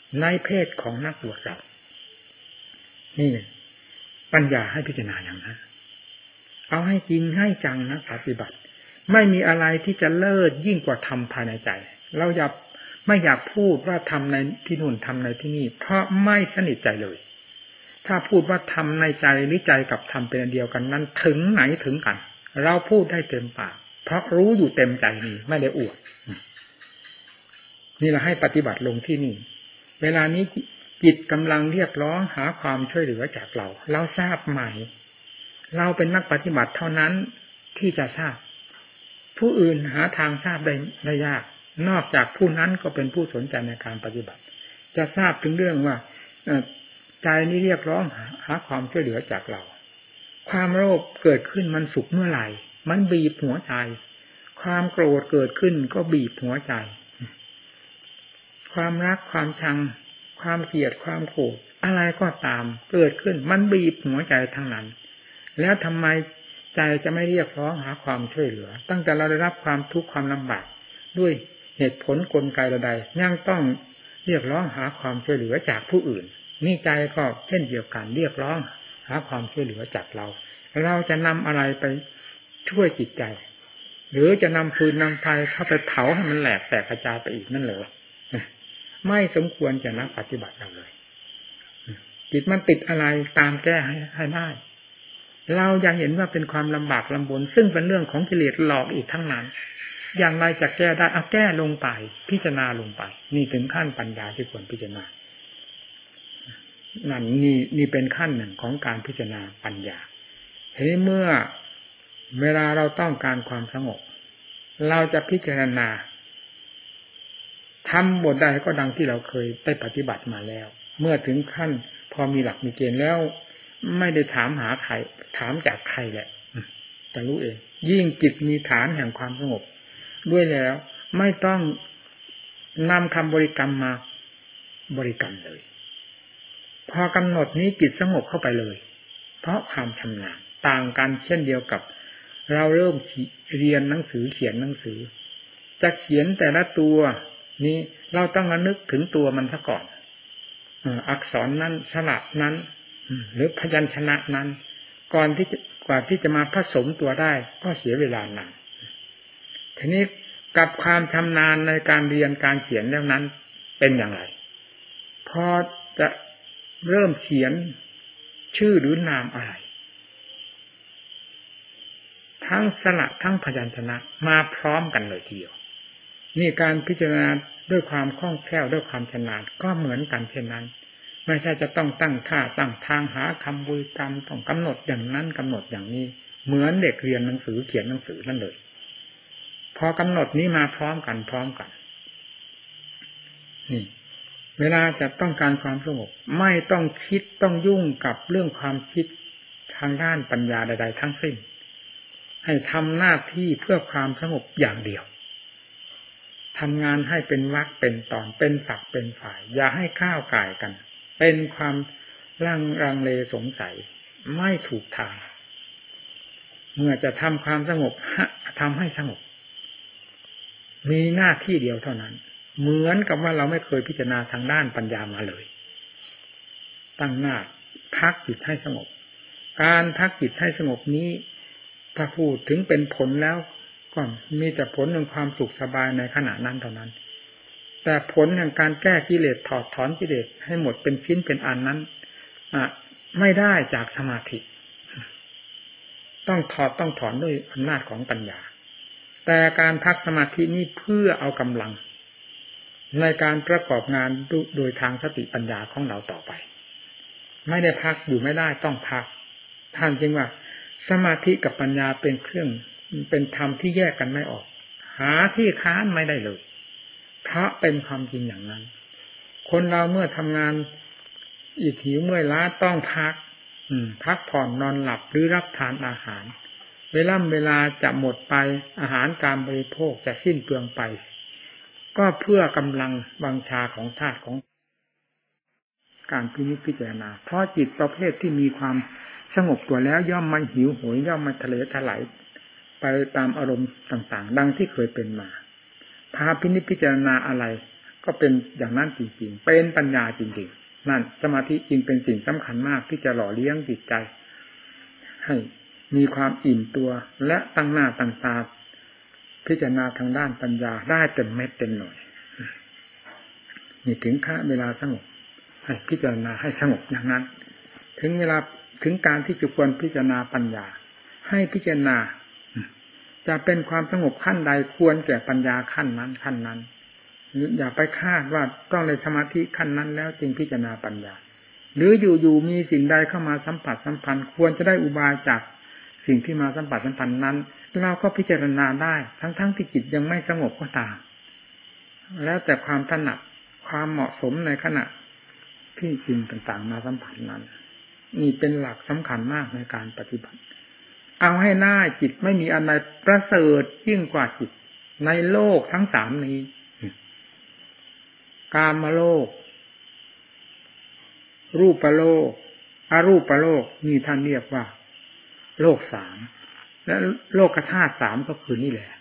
ในเพศของนักบวชเรานี่ปัญญาให้พิจารณาอย่างนั้นเอาให้จริงให้จังนะปฏิบัติไม่มีอะไรที่จะเลิศยิ่งกว่าธรรมภายในใจเราไม่อยากพูดว่าทำในที่นู่นทำในที่นี่เพราะไม่สนิทใจเลยถ้าพูดว่าทำในใจหรือใจกับธรรมเป็นอันเดียวกันนั้นถึงไหนถึงกันเราพูดได้เต็มปากเพราะรู้อยู่เต็มใจนี่ไม่ได้อวดนี่เราให้ปฏิบัติลงที่นี่เวลานี้จิตกำลังเรียกร้องหาความช่วยเหลือจากเราทราบไหมเราเป็นนักปฏิบัติเท่านั้นที่จะทราบผู้อื่นหาทางทราบได้ยากนอกจากผู้นั้นก็เป็นผู้สนใจในการปฏิบัติจะทราบถึงเรื่องว่าใจนี้เรียกร้องหาความช่วยเหลือจากเราความโลภเกิดขึ้นมันสุขเมื่อไหร่มันบีบหัวใจความโกรธเกิดขึ้นก็บีบหัวใจความรักความชังความเกลียดความโกรธอะไรก็ตามเกิดขึ้นมันบีบหัวใจทั้งนั้นแล้วทำไมใจจะไม่เรียกร้องหาความช่วยเหลือตั้งแต่เราได้รับความทุกข์ความลำบากด้วยเหตุผลกลไกใดยังต้องเรียกร้องหาความช่วยเหลือจากผู้อื่นนี่ใจก็เช่นเดียวกันเรียกร้องหาความช่วยเหลือจากเราจะนำอะไรไปช่วยจิตใจหรือจะนำฟืนนำไฟเข้าไปเผาให้มันแหลกแตกกระจายไปอีกนั่นเหรอไม่สมควรจะนักปฏิบัติเราเลยจิตมันติดอะไรตามแก้ให้ได้เราอยากเห็นว่าเป็นความลำบากลำบนซึ่งเป็นเรื่องของกิเลสหลอกอีกทั้งนั้นอย่างไรจะแก้ได้เอาแก้ลงไปพิจารณาลงไปนี่ถึงขั้นปัญญาที่ควรพิจารณานั่นนี่เป็นขั้นหนึ่งของการพิจารณาปัญญาทีนี้เมื่อเวลาเราต้องการความสงบเราจะพิจารณาทำบทใดก็ดังที่เราเคยได้ปฏิบัติมาแล้วเมื่อถึงขั้นพอมีหลักมีเกณฑ์แล้วไม่ได้ถามหาใครถามจากใครแหละแต่รู้เองยิ่งจิตมีฐานแห่งความสงบด้วยแล้วไม่ต้องนำคำบริกรรมมาบริกรรมเลยพอกำหนดนี้จิตสงบเข้าไปเลยเพราะความชำนาญต่างกันเช่นเดียวกับเราเริ่มเรียนหนังสือเขียนหนังสือจะเขียนแต่ละตัวนี้เราต้องระลึกถึงตัวมันซะก่อนอักษรนั้นสระนั้นหรือพยัญชนะนั้นกว่าที่จะมาผสมตัวได้ก็เสียเวลานานทีนี้กับความชำนาญในการเรียนการเขียนแล้วนั้นเป็นอย่างไรพอจะเริ่มเขียนชื่อหรือนามอะไรทั้งสระทั้งพยัญชนะมาพร้อมกันเลยทีเดียวนี่การพิจารณาด้วยความคล่องแคล่วด้วยความชำนาญก็เหมือนกันเช่นนั้นไม่ใช่จะต้องตั้งท่าตั้งทางหาคำบริกรรมต้องกำหนดอย่างนั้นกำหนดอย่างนี้เหมือนเด็กเรียนหนังสือเขียนหนังสือนั่นเลยพอกำหนดนี้มาพร้อมกันนี่เวลาจะต้องการความสงบไม่ต้องคิดต้องยุ่งกับเรื่องความคิดทางด้านปัญญาใดๆทั้งสิ้นให้ทำหน้าที่เพื่อความสงบอย่างเดียวทำงานให้เป็นวรรคเป็นตอนเป็นฝักเป็นฝ่ายอย่าให้ข้าวก่ายกันเป็นความลังเลสงสัยไม่ถูกทางเมื่อจะทำความสงบทำให้สงบมีหน้าที่เดียวเท่านั้นเหมือนกับว่าเราไม่เคยพิจารณาทางด้านปัญญามาเลยตั้งหน้าพักจิตให้สงบการพักจิตให้สงบนี้ถ้าพูดถึงเป็นผลแล้วก็มีแต่ผลของความสุขสบายในขณะนั้นเท่านั้นแต่ผลแห่งการแก้กิเลสถอดถอนกิเลสให้หมดเป็นชิ้นเป็นอันนั้นไม่ได้จากสมาธิต้องถอนด้วยอำนาจของปัญญาแต่การพักสมาธินี้เพื่อเอากำลังในการประกอบงานโดยทางสติปัญญาของเราต่อไปไม่ได้พักอยู่ไม่ได้ต้องพักท่านจึงว่าสมาธิกับปัญญาเป็นเครื่องเป็นธรรมที่แยกกันไม่ออกหาที่ค้านไม่ได้เลยเพราะเป็นความจริงอย่างนั้นคนเราเมื่อทำงานอิดหิวเมื่อยล้าต้องพักผ่อนนอนหลับหรือรับทานอาหารเวลาจะหมดไปอาหารการบริโภคจะสิ้นเปลืองไปก็เพื่อกำลังบังชาของธาตุของการพิจารณาเพราะจิตประเภทที่มีความสงบตัวแล้วย่อมไม่หิวโหยย่อมไม่ทะเลถลายไปตามอารมณ์ต่างๆดังที่เคยเป็นมาพาพิจารณาอะไรก็เป็นอย่างนั้นจริงๆเป็นปัญญาจริงๆนั่นสมาธิจริงเป็นสิ่งสำคัญมากที่จะหล่อเลี้ยงจิตใจให้มีความอิ่มตัวและตั้งหน้าตั้งตาพิจารณาทางด้านปัญญาได้เต็มเม็ดเต็มหน่วยนี่ถึงค่าเวลาสงบให้พิจารณาให้สงบอย่างนั้นถึงเวลาถึงการที่จะควรพิจารณาปัญญาให้พิจารณาจะเป็นความสงบขั้นใดควรแก่ปัญญาขั้นนั้นอย่าไปคาดว่าต้องในสมาธิขั้นนั้นแล้วจึงพิจารณาปัญญาหรืออยู่มีสิ่งใดเข้ามาสัมผัสสัมพันธ์ควรจะได้อุบายจากสิ่งที่มาสัมผัสสัมพันธ์นั้นเราก็พิจารณาได้ทั้งที่จิตยังไม่สงบก็ตามแล้วแต่ความถนัดความเหมาะสมในขณะที่สิ่งต่างๆมาสัมผัสนั้นนี่เป็นหลักสำคัญมากในการปฏิบัติเอาให้หน้าจิตไม่มีอะไรประเสริฐยิ่งกว่าจิตในโลกทั้งสามนี้กามโลกรูปโลกอรูปโลกนี่ท่านเรียกว่าโลกสามและโลกธาตุสามก็คือนี่แหละ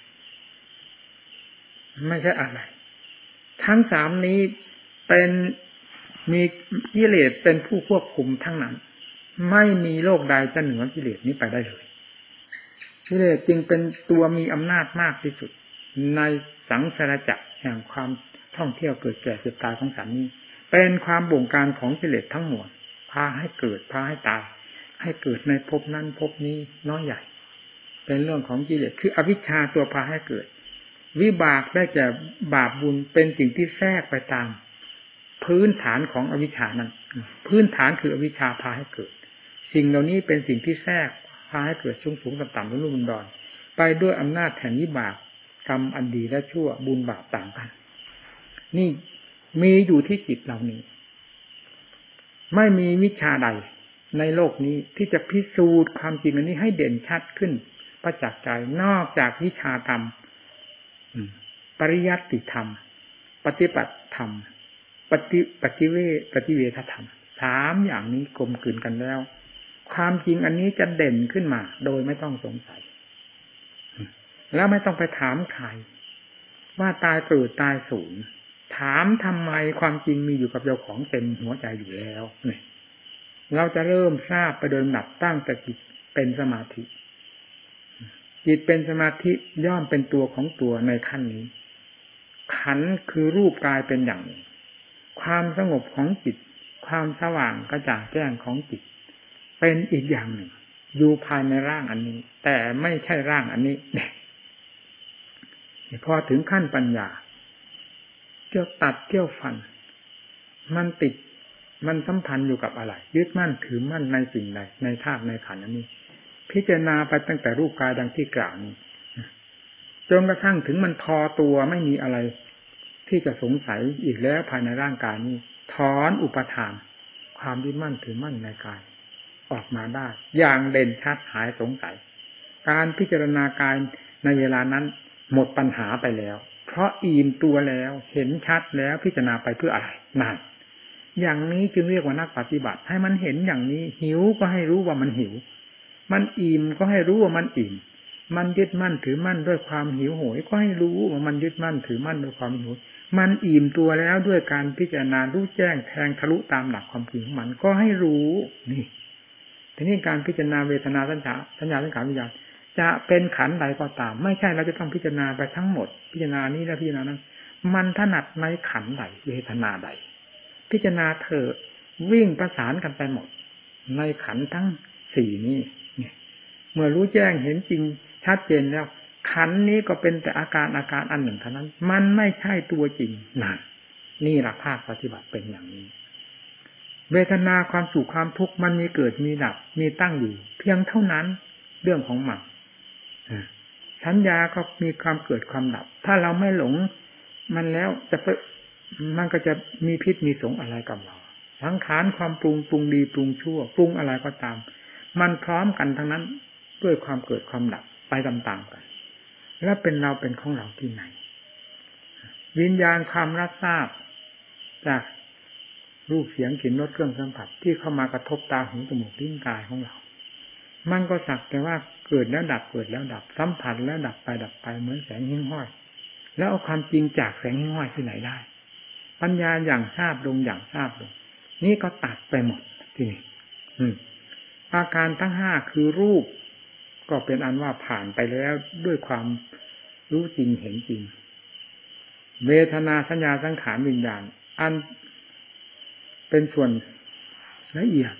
ไม่ใช่อะไรทั้งสามนี้เป็นมีกิเลสเป็นผู้ควบคุมทั้งนั้นไม่มีโลกใดจะเหนือกิเลสนี้ไปได้เลยกิเลสจึงเป็นตัวมีอำนาจมากที่สุดในสังสารวัฏแห่งความท่องเที่ยวเกิดแก่เจ็บตายของสัตว์นี้เป็นความบงการของกิเลสทั้งหมดพาให้เกิดพาให้ตายให้เกิดในภพนั้นภพนี้น้อยใหญ่เป็นเรื่องของกิเลสคืออวิชชาตัวพาให้เกิดวิบากได้แก่บาปบุญเป็นสิ่งที่แทรกไปตามพื้นฐานของอวิชชานั้นพื้นฐานคืออวิชชาพาให้เกิดสิ่งเหล่านี้เป็นสิ่งที่แทรกพาให้เกิดสูงๆต่ำๆรุ่มๆดอนไปด้วยอำนาจแห่งวิบากกรรมอันดีและชั่วบุญบาปต่างกันนี่มีอยู่ที่จิตเหล่านี้ไม่มีวิชาใดในโลกนี้ที่จะพิสูจน์ความจริงอันนี้ให้เด่นชัดขึ้นประจักษ์ใจนอกจากวิชาธรรมปริยัติธรรมปฏิบัติธรรมปฏิเวทธรรมสามอย่างนี้กลมกลืนกันแล้วความจริงอันนี้จะเด่นขึ้นมาโดยไม่ต้องสงสัยแล้วไม่ต้องไปถามใครว่าตายเกิดตายสูญถามทำไมความจริงมีอยู่กับเจ้าของเต็มหัวใจอยู่แล้วเนี่ยเราจะเริ่มทราบไปโดยลำดับตั้งแต่จิตเป็นสมาธิจิตเป็นสมาธิย่อมเป็นตัวของตัวในขั้นนี้ขันธ์คือรูปกายเป็นอย่างหนึ่งความสงบของจิตความสว่างกระจ่างแจ้งของจิตเป็นอีกอย่างหนึ่งอยู่ภายในร่างอันนี้แต่ไม่ใช่ร่างอันนี้เนี่ยพอถึงขั้นปัญญาเที่ยวตัดเที่ยวฟันมันติดมันสัมพันธ์อยู่กับอะไรยึดมั่นถือมั่นในสิ่งใดในธาตุในขันธ์อันนี้พิจารณาไปตั้งแต่รูปกายดังที่กล่าวนี้จนกระทั่งถึงมันพอตัวไม่มีอะไรที่จะสงสัยอีกแล้วภายในร่างกายนี้ถอนอุปทานความยึดมั่นถือมั่นในกายออกมาได้อย่างเด่นชัดหายสงสัยการพิจารณากายในเวลานั้นหมดปัญหาไปแล้วเพราะอิ่มตัวแล้วเห็นชัดแล้วพิจารณาไปเพื่ออะไรนั่นอย่างนี้จึงเรียกว่านักปฏิบัติให้มันเห็นอย่างนี้หิวก็ให้รู้ว่ามันหิวมันอิ่มก็ให้รู้ว่ามันอิ่มมันยึดมั่นถือมั่นด้วยความหิวโหยก็ให้รู้ว่ามันยึดมั่นถือมั่นด้วยความหิวมันอิ่มตัวแล้วด้วยการพิจารณารู้แจ้งแทงทะลุตามหลักความจริงของมันก็ให้รู้นี่ทีนี้การพิจารณาเวทนาสัญญาสังขารวิญญาณจะเป็นขันธ์ใดก็ตามไม่ใช่เราจะต้องพิจารณาไปทั้งหมดพิจารณานี้และพิจารณานั้นมันถนัดในขันธ์ใดเวทนาใดพิจารณาเถอะวิ่งประสานกันไปหมดในขันธ์ทั้งสี่นี้เมื่อรู้แจ้งเห็นจริงชัดเจนแล้วขันธ์นี้ก็เป็นแต่อาการอันหนึ่งเท่านั้นมันไม่ใช่ตัวจริงนั่นนี่หลักภาคปฏิบัติเป็นอย่างนี้เวทนาความสุขความทุกข์มันมีเกิดมีดับมีตั้งอยู่เพียงเท่านั้นเรื่องของมันสัญญาก็มีความเกิดความดับถ้าเราไม่หลงมันแล้วมันก็จะมีพิษมีสงอะไรกับเราสังขารความปรุงดีปรุงชั่วปรุงอะไรก็ตามมันพร้อมกันทั้งนั้นด้วยความเกิดความดับไปตามๆกันแล้วเป็นเราเป็นของเราที่ไหนวิญญาณความรับทราบจากรูปเสียงกลิ่นรสเครื่องสัมผัสที่เข้ามากระทบตาหูจมูกลิ้นกายของเรามันก็สักแต่ว่าเกิดแล้วดับเกิดแล้วดับสัมผัสแล้วดับไปเหมือนแสงหิ้งห้อยแล้วเอาความจริงจากแสงง่อยที่ไหนได้ปัญญาอย่างทราบลงอย่างทราบลงนี่ก็ตัดไปหมดที่นี่อาการทั้งห้าคือรูปก็เป็นอันว่าผ่านไปแล้วด้วยความรู้จริงเห็นจริงเวทนาสัญญาสังขารวิญญาณอันเป็นส่วนละเอียด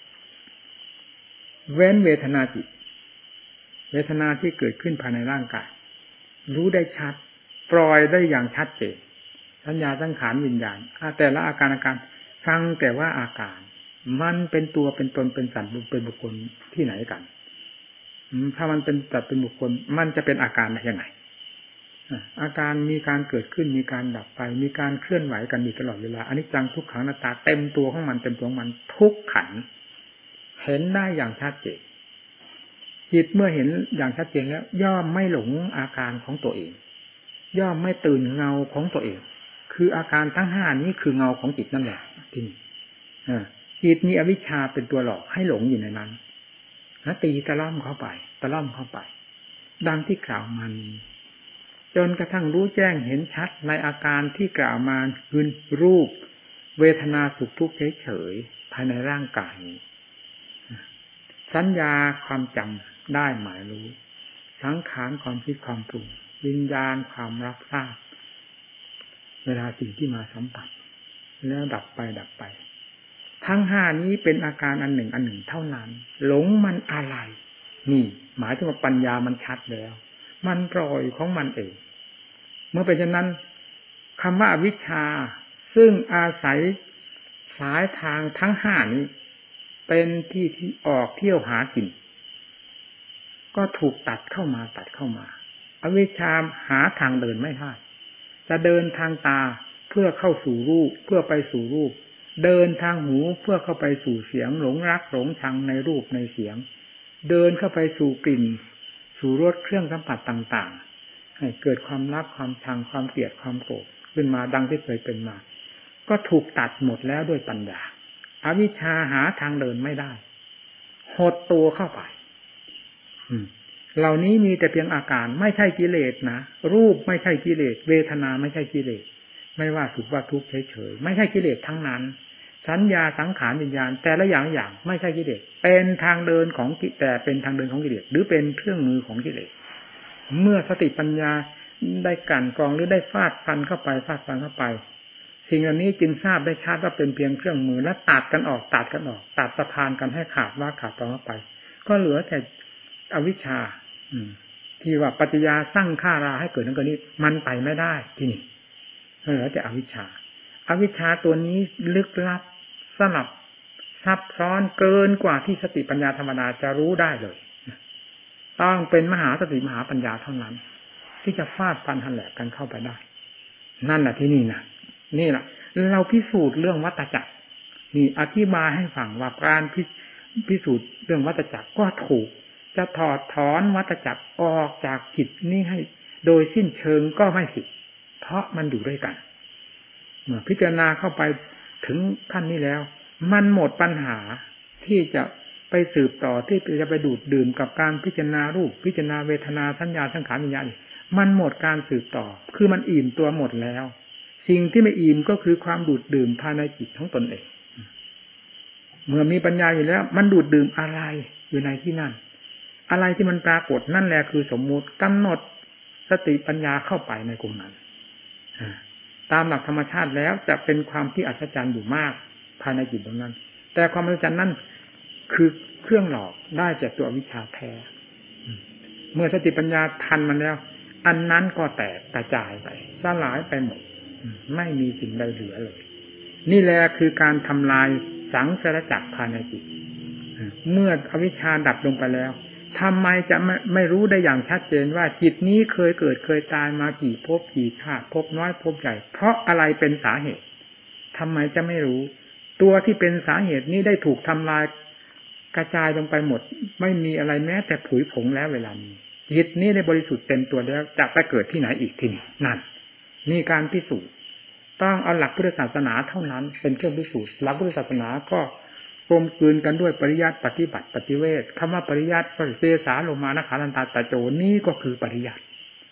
เว้นเวทนาจิตเวทนาที่เกิดขึ้นภายในร่างกายรู้ได้ชัดปล่อยได้อย่างชัดเจนสัญญาสังขารวิญญาณแต่ละอาการฟังแต่ว่าอาการมันเป็นตัวเป็นตนเป็นสัตว์เป็นบุคคลที่ไหนกันถ้ามันเป็นสัตว์เป็นบุคคลมันจะเป็นอาการได้ยังไงอาการมีการเกิดขึ้นมีการดับไปมีการเคลื่อนไหวกันอยู่ตลอดเวลาอนิจจังทุกขังอนัตตาเต็มตัวของมันเต็มตัวของมันทุกขันเห็นได้อย่างชัดเจนจิตเมื่อเห็นอย่างชัดเจนแล้วย่อมไม่หลงอาการของตัวเองย่อมไม่ตื่นเงาของตัวเองคืออาการทั้งห้านี้คือเงาของจิตนั่นแหละที่นี่จิตมีอวิชชาเป็นตัวหลอกให้หลงอยู่ในนั้นตีตะล่อมเข้าไปดังที่กล่าวมานี้จนกระทั่งรู้แจ้งเห็นชัดในอาการที่กล่าวมาคือรูปเวทนาสุขทุกข์เฉยๆภายในร่างกายนี้สัญญาความจำได้หมายรู้สังขารความคิดความปรุงวิญญาณความรับทราบเวลาสิ่งที่มาสัมผัสแล้วดับไปทั้งห้านี้เป็นอาการอันหนึ่งเท่านั้นหลงมันอะไรนี่หมายถึงว่าปัญญามันชัดแล้วมันปล่อยของมันเองเมื่อเป็นเช่นนั้นคำว่าอวิชชาซึ่งอาศัยสายทางทั้งห้านี้เป็นที่ออกเที่ยวหากินก็ถูกตัดเข้ามาอวิชชาหาทางเดินไม่ได้จะเดินทางตาเพื่อเข้าสู่รูปเพื่อไปสู่รูปเดินทางหูเพื่อเข้าไปสู่เสียงหลงรักหลงชังในรูปในเสียงเดินเข้าไปสู่กลิ่นสู่รสเครื่องสัมผัสต่างๆให้เกิดความรักความชังความเกลียดความโกรธขึ้นมาดังที่เคยเป็นมาก็ถูกตัดหมดแล้วด้วยปัญญาอวิชชาหาทางเดินไม่ได้หดตัวเข้าไปเหล่านี้มีแต่เพียงอาการไม่ใช่กิเลสนะรูปไม่ใช่กิเลสเวทนาไม่ใช่กิเลสไม่ว่าสุขว่าทุกข์เฉยๆไม่ใช่กิเลสทั้งนั้นสัญญาสังขารวิญญาณแต่ละอย่างไม่ใช่กิเลสเป็นทางเดินของกิแต่เป็นทางเดินของกิเลสหรือเป็นเครื่องมือของกิเลสเมื่อสติปัญญาได้กั่นกรองหรือได้ฟาดฟันเข้าไปสิ่งเหล่านี้จึงทราบได้ชัดว่าเป็นเพียงเครื่องมือและตัดกันออกตัดสะพานกันให้ขาดว่าขาดตอนเข้าไปก็เหลือแต่อวิชชาที่ว่าปัจจยาสร้างฆ่าราให้เกิดนั้นก็นี้มันไปไม่ได้ที่นี่เหลือแต่อวิชชาตัวนี้ลึกลับสลับซับซ้อนเกินกว่าที่สติปัญญาธรรมดาจะรู้ได้เลยต้องเป็นมหาสติมหาปัญญาเท่านั้นที่จะฟาดฟันหันแหลกกันเข้าไปได้นั่นแหละที่นี่นะนี่แหละเราพิสูจน์เรื่องวัฏจักรนี่อธิบายให้ฟังว่าการพิสูจน์เรื่องวัฏจักรก็ถูกจะถอดถอนวัฏจักรออกจากจิตนี้ให้โดยสิ้นเชิงก็ไม่ผิดเพราะมันอยู่ด้วยกันเมื่อพิจารณาเข้าไปถึงขั้นนี้แล้วมันหมดปัญหาที่จะไปสืบต่อที่จะไปดูดดื่มกับการพิจารณารูปพิจารณาเวทนาสัญญาสังขารวิญญาณมันหมดการสืบต่อคือมันอิ่มตัวหมดแล้วสิ่งที่ไม่อิ่มก็คือความดูดดื่มภายในจิตของตนเองเมื่อมีปัญญาอยู่แล้วมันดูดดื่มอะไรอยู่ในที่นั่นอะไรที่มันปรากฏนั่นแหละคือสมมุติกำหนดสติปัญญาเข้าไปในกลุ่มนั้นตามหลักธรรมชาติแล้วจะเป็นความที่อัศจรรย์อยู่มากภายในจิตตรงนั้นแต่ความอัศจรรย์นั้นคือเครื่องหลอกได้จากตัววิชาแท้เมื่อสติปัญญาทันมันแล้วอันนั้นก็แตกกระจายไปสลายไปหมดไม่มีสิ่งใดเหลือเลยนี่แหละคือการทำลายสังสารจักรภายในจิตเมื่ออวิชชาดับลงไปแล้วทำไมจะไม่รู้ได้อย่างชัดเจนว่าจิตนี้เคยเกิดเคยตายมากี่ภพกี่ชาติภพน้อยภพใหญ่เพราะอะไรเป็นสาเหตุทำไมจะไม่รู้ตัวที่เป็นสาเหตุนี้ได้ถูกทำลายกระจายลงไปหมดไม่มีอะไรแม้แต่ผุยผงแล้วเวลานี้จิตนี้ได้บริสุทธิ์เต็มตัวแล้วจะไปเกิดที่ไหนอีกทีนี้นั่นนี่การพิสูจน์ต้องเอาหลักพุทธศาสนาเท่านั้นเป็นเครื่องพิสูจน์หลักพุทธศาสนาก็กลมกลืนกันด้วยปริยัติปฏิบัติปฏิเวทคำว่าปริยัติเสสาโลมานะขาลันตาตะโจนี่ก็คือปริยัติ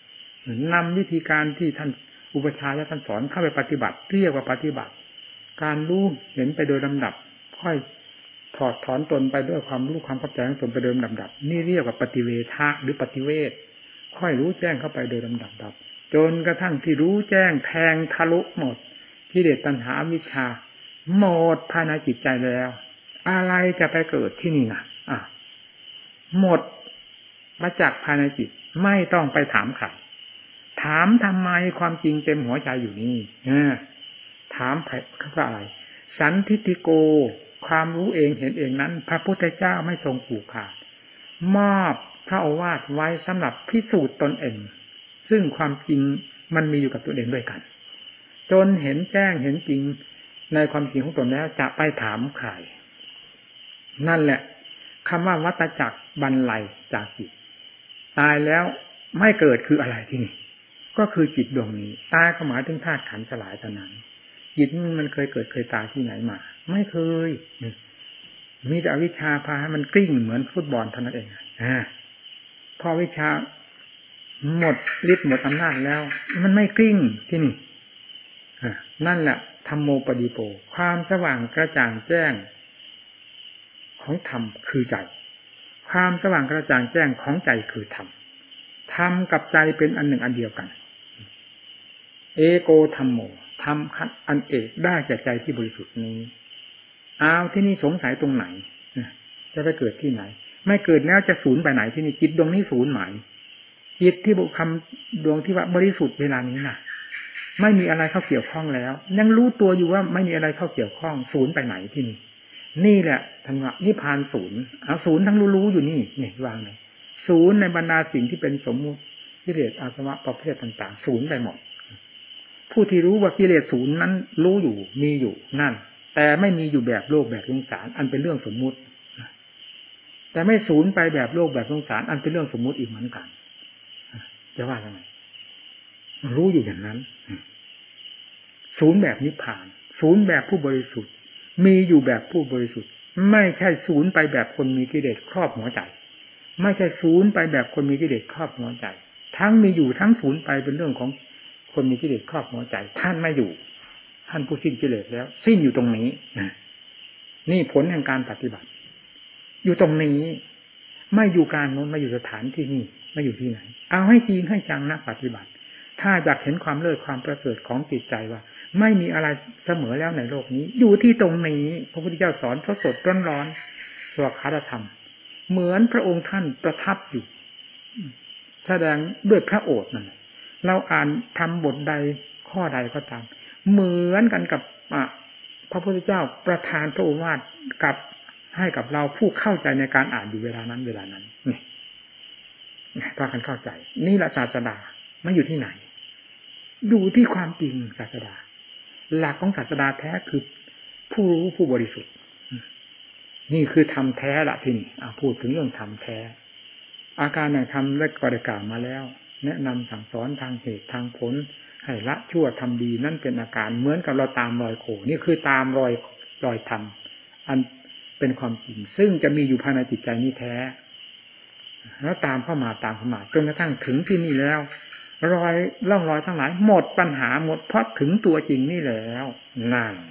นำวิธีการที่ท่านอุปชฌาย์ท่านสอนเข้าไปปฏิบัติเรียกว่าปฏิบัติการรู้เห็นไปโดยลำดับค่อยถอดถอนตนไปด้วยความรู้ความเข้าใจของตนไปโดยลำดับนี่เรียกว่าปฏิเวทะหรือปฏิเวทค่อยรู้แจ้งเข้าไปโดยลำดับจนกระทั่งที่รู้แจ้งแทงทะลุหมดกิเลสตัณหาวิชชาหมดภายในจิตใจแล้วอะไรจะไปเกิดที่นี่นะหมดมาจากภายในจิตไม่ต้องไปถามใครถามทำไมความจริงเต็มหัวใจอยู่นี่ถามเขาว่าอะไรสันทิฏฐิโกความรู้เองเห็นเองนั้นพระพุทธเจ้าไม่ทรงผูกขาดมอบพระโอวาทไว้สำหรับพิสูจน์ตนเองซึ่งความจริงมันมีอยู่กับตัวเองด้วยกันจนเห็นแจ้งเห็นจริงในความจริงของตนแล้วจะไปถามใครนั่นแหละคำว่าวัฏจักรบรรลัยจากจิตตายแล้วไม่เกิดคืออะไรที่นี่ก็คือจิตดวงนี้ตายก็หมายถึงธาตุขันธ์สลายเท่านั้นจิตมันเคยเกิดเคยตายที่ไหนมาไม่เคยมีแต่อวิชชาพาให้มันกลิ้งเหมือนฟุตบอลเท่านั้นเองพอวิชาหมดฤทธิ์หมดอำนาจแล้วมันไม่กลิ้งที่นี่นั่นแหละธัมโมปฏิโปความสว่างกระจ่างแจ้งของธรรมคือใจความสว่างกระจ่างแจ้งของใจคือธรรมธรรมกับใจเป็นอันหนึ่งอันเดียวกันเอโกธัมโมธรรมอันเอกได้แก่ใจที่บริสุทธิ์นี้ที่นี่สงสัยตรงไหนจะไปเกิดที่ไหนไม่เกิดแล้วจะสูญไปไหนที่นี่จิตดวงนี้สูญหมายจิตที่บุคคลดวงที่ว่าบริสุทธิ์เวลานี้น่ะไม่มีอะไรเข้าเกี่ยวข้องแล้วยังรู้ตัวอยู่ว่าไม่มีอะไรเข้าเกี่ยวข้องสูญไปไหนที่นี่นี่แหละท่านว่านิพพานศูนย์ศูนย์ทั้งรู้อยู่นี่วางเลยศูนย์ในบรรดาสิ่งที่เป็นสมมุติกิเลสอาสวะประเภทต่างๆศูนย์ไปหมดผู้ที่รู้ว่ากิเลสศูนย์นั้นรู้อยู่มีอยู่นั่นแต่ไม่มีอยู่แบบโลกแบบสงสารอันเป็นเรื่องสมมุติแต่ไม่ศูนย์ไปแบบโลกแบบสงสารอันเป็นเรื่องสมมุติอีกเหมือนกันจะว่ายังไงรู้อยู่อย่างนั้นศูนย์แบบนิพพานศูนย์แบบผู้บริสุทธิ์มีอยู่แบบผู้บริสุทธิ์ไม่ใช่ศูนย์ไปแบบคนมีกิเลสครอบหัวใจไม่ใช่ศูนย์ไปแบบคนมีกิเลสครอบหัวใจทั้งมีอยู่ทั้งศูนย์ไปเป็นเรื่องของคนมีกิเลสครอบหัวใจท่านไม่อยู่ท่านผู้สิ้นกิเลสแล้วสิ้นอยู่ตรงนี้นี่ผลแห่งการปฏิบัติอยู่ตรงนี้ไม่อยู่การโน้นไม่อยู่สถานที่นี่ไม่อยู่ที่ไหนเอาให้จริงให้จังนักปฏิบัติถ้าอยากเห็นความเลิศความประเสริฐของจิตใจว่าไม่มีอะไรเสมอแล้วในโลกนี้อยู่ที่ตรงนี้พระพุทธเจ้าสอนสดๆร้อนๆสวากขาธรรมเหมือนพระองค์ท่านประทับอยู่แสดงด้วยพระโอษฐ์นั่นเราอ่านทำบทใดข้อใดก็ตามเหมือนกันกับพระพุทธเจ้าประทานพระโอวาทกับให้กับเราผู้เข้าใจในการอ่านอยู่เวลานั้นนี่พากันเข้าใจนี่แหละศาสดาไม่อยู่ที่ไหนอยู่ที่ความจริงศาสดาหลักของศาสดาแท้คือผู้รู้ผู้บริสุทธิ์นี่คือธรรมแท้ละที่นี่พูดถึงเรื่องธรรมแท้อาการแห่งธรรมได้กล่าวมาแล้วแนะนำสั่งสอนทางเหตุทางผลให้ละชั่วทำดีนั่นเป็นอาการเหมือนกับเราตามรอยโคนี่คือตามรอยธรรมอันเป็นความจริงซึ่งจะมีอยู่ภายในจิตใจนี้แท้แล้วตามเข้ามาจนกระทั่งถึงที่นี่แล้วร่องรอยทั้งหลายหมดปัญหาหมดเพราะถึงตัวจริงนี่แล้วนั่น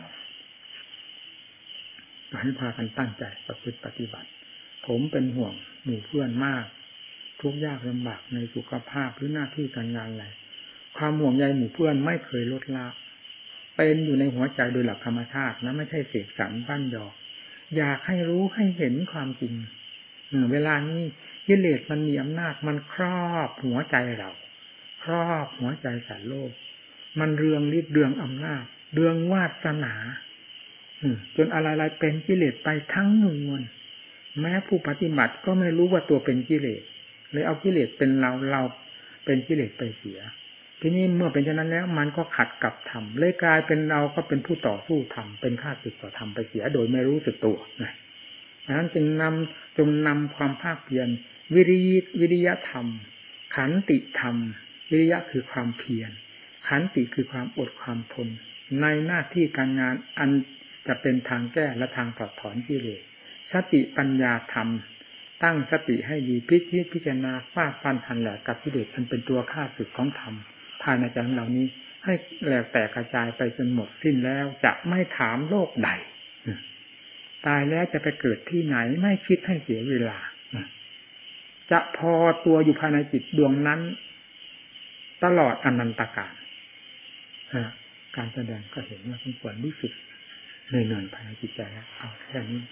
ให้พากันตั้งใจประพฤติปฏิบัติผมเป็นห่วงหมู่เพื่อนมากทุกข์ยากลำบากในสุขภาพหรือหน้าที่การงานอะไรความห่วงใยหมู่เพื่อนไม่เคยลดละเป็นอยู่ในหัวใจโดยหลักธรรมชาตินะไม่ใช่เสกสรรปั้นหยอกอยากให้รู้ให้เห็นความจริงเวลานี้กิเลสมันมีอำนาจมันครอบหัวใจเราครอบหัวใจสัตว์โลกมันเรืองฤทธิ์เรืองอำนาจเรืองวาสนาจนอะไรๆเป็นกิเลสไปทั้งมวลแม้ผู้ปฏิบัติก็ไม่รู้ว่าตัวเป็นกิเลสเลยเอากิเลสเป็นเราเป็นกิเลสไปเสียทีนี้เมื่อเป็นเช่นนั้นแล้วมันก็ขัดกับธรรมเลยกลายเป็นเราก็เป็นผู้ต่อสู้ธรรมเป็นข้าศึกต่อธรรมไปเสียโดยไม่รู้สึกตัวดังนั้นจึงนำความภาคเพียรวิริยธรรมขันติธรรมวิริยะคือความเพียรขันติคือความอดความทนในหน้าที่การงานอันจะเป็นทางแก้และทางถอดถอนกิเลสสติปัญญาธรรมตั้งสติให้ดีพิจารณาฟาดฟันหันแหลกกับกิเลสมันเป็นตัวฆ่าศึกของธรรมภายในใจของเรานี้ให้แหลกแตกกระจายไปจนหมดสิ้นแล้วจะไม่ถามโลกใดตายแล้วจะไปเกิดที่ไหนไม่คิดให้เสียเวลาจะพอตัวอยู่ภายในจิตดวงนั้นตลอดอนันตกาลการแสดงก็เห็นว่าสมควรรู้สึกเหนื่อยภายในจิตใจแล้วเอาแค่นี้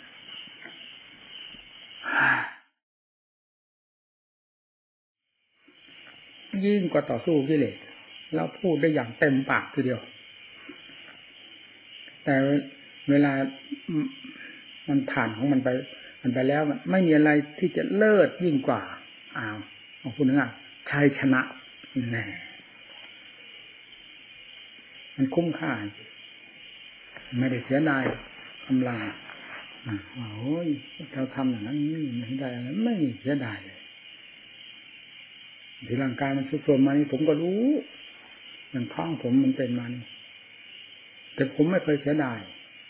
ยิ่งกว่าต่อสู้กิเลสแล้วพูดได้อย่างเต็มปากทีเดียวแต่เวลามันผ่านของมันไปแล้วมันไม่มีอะไรที่จะเลิศยิ่งกว่าของคุณนะชัยชนะแน่มันคุ้มค่าไม่ได้เสียดายกำลังโอ้ยเราทำอย่างนั้นนี่ไม่ได้อะไรไม่เสียดายเลยที่ร่างกายมันสุดโทรมมานี่ผมก็รู้อย่างท้องผมมันเป็นมานี่แต่ผมไม่เคยเสียดาย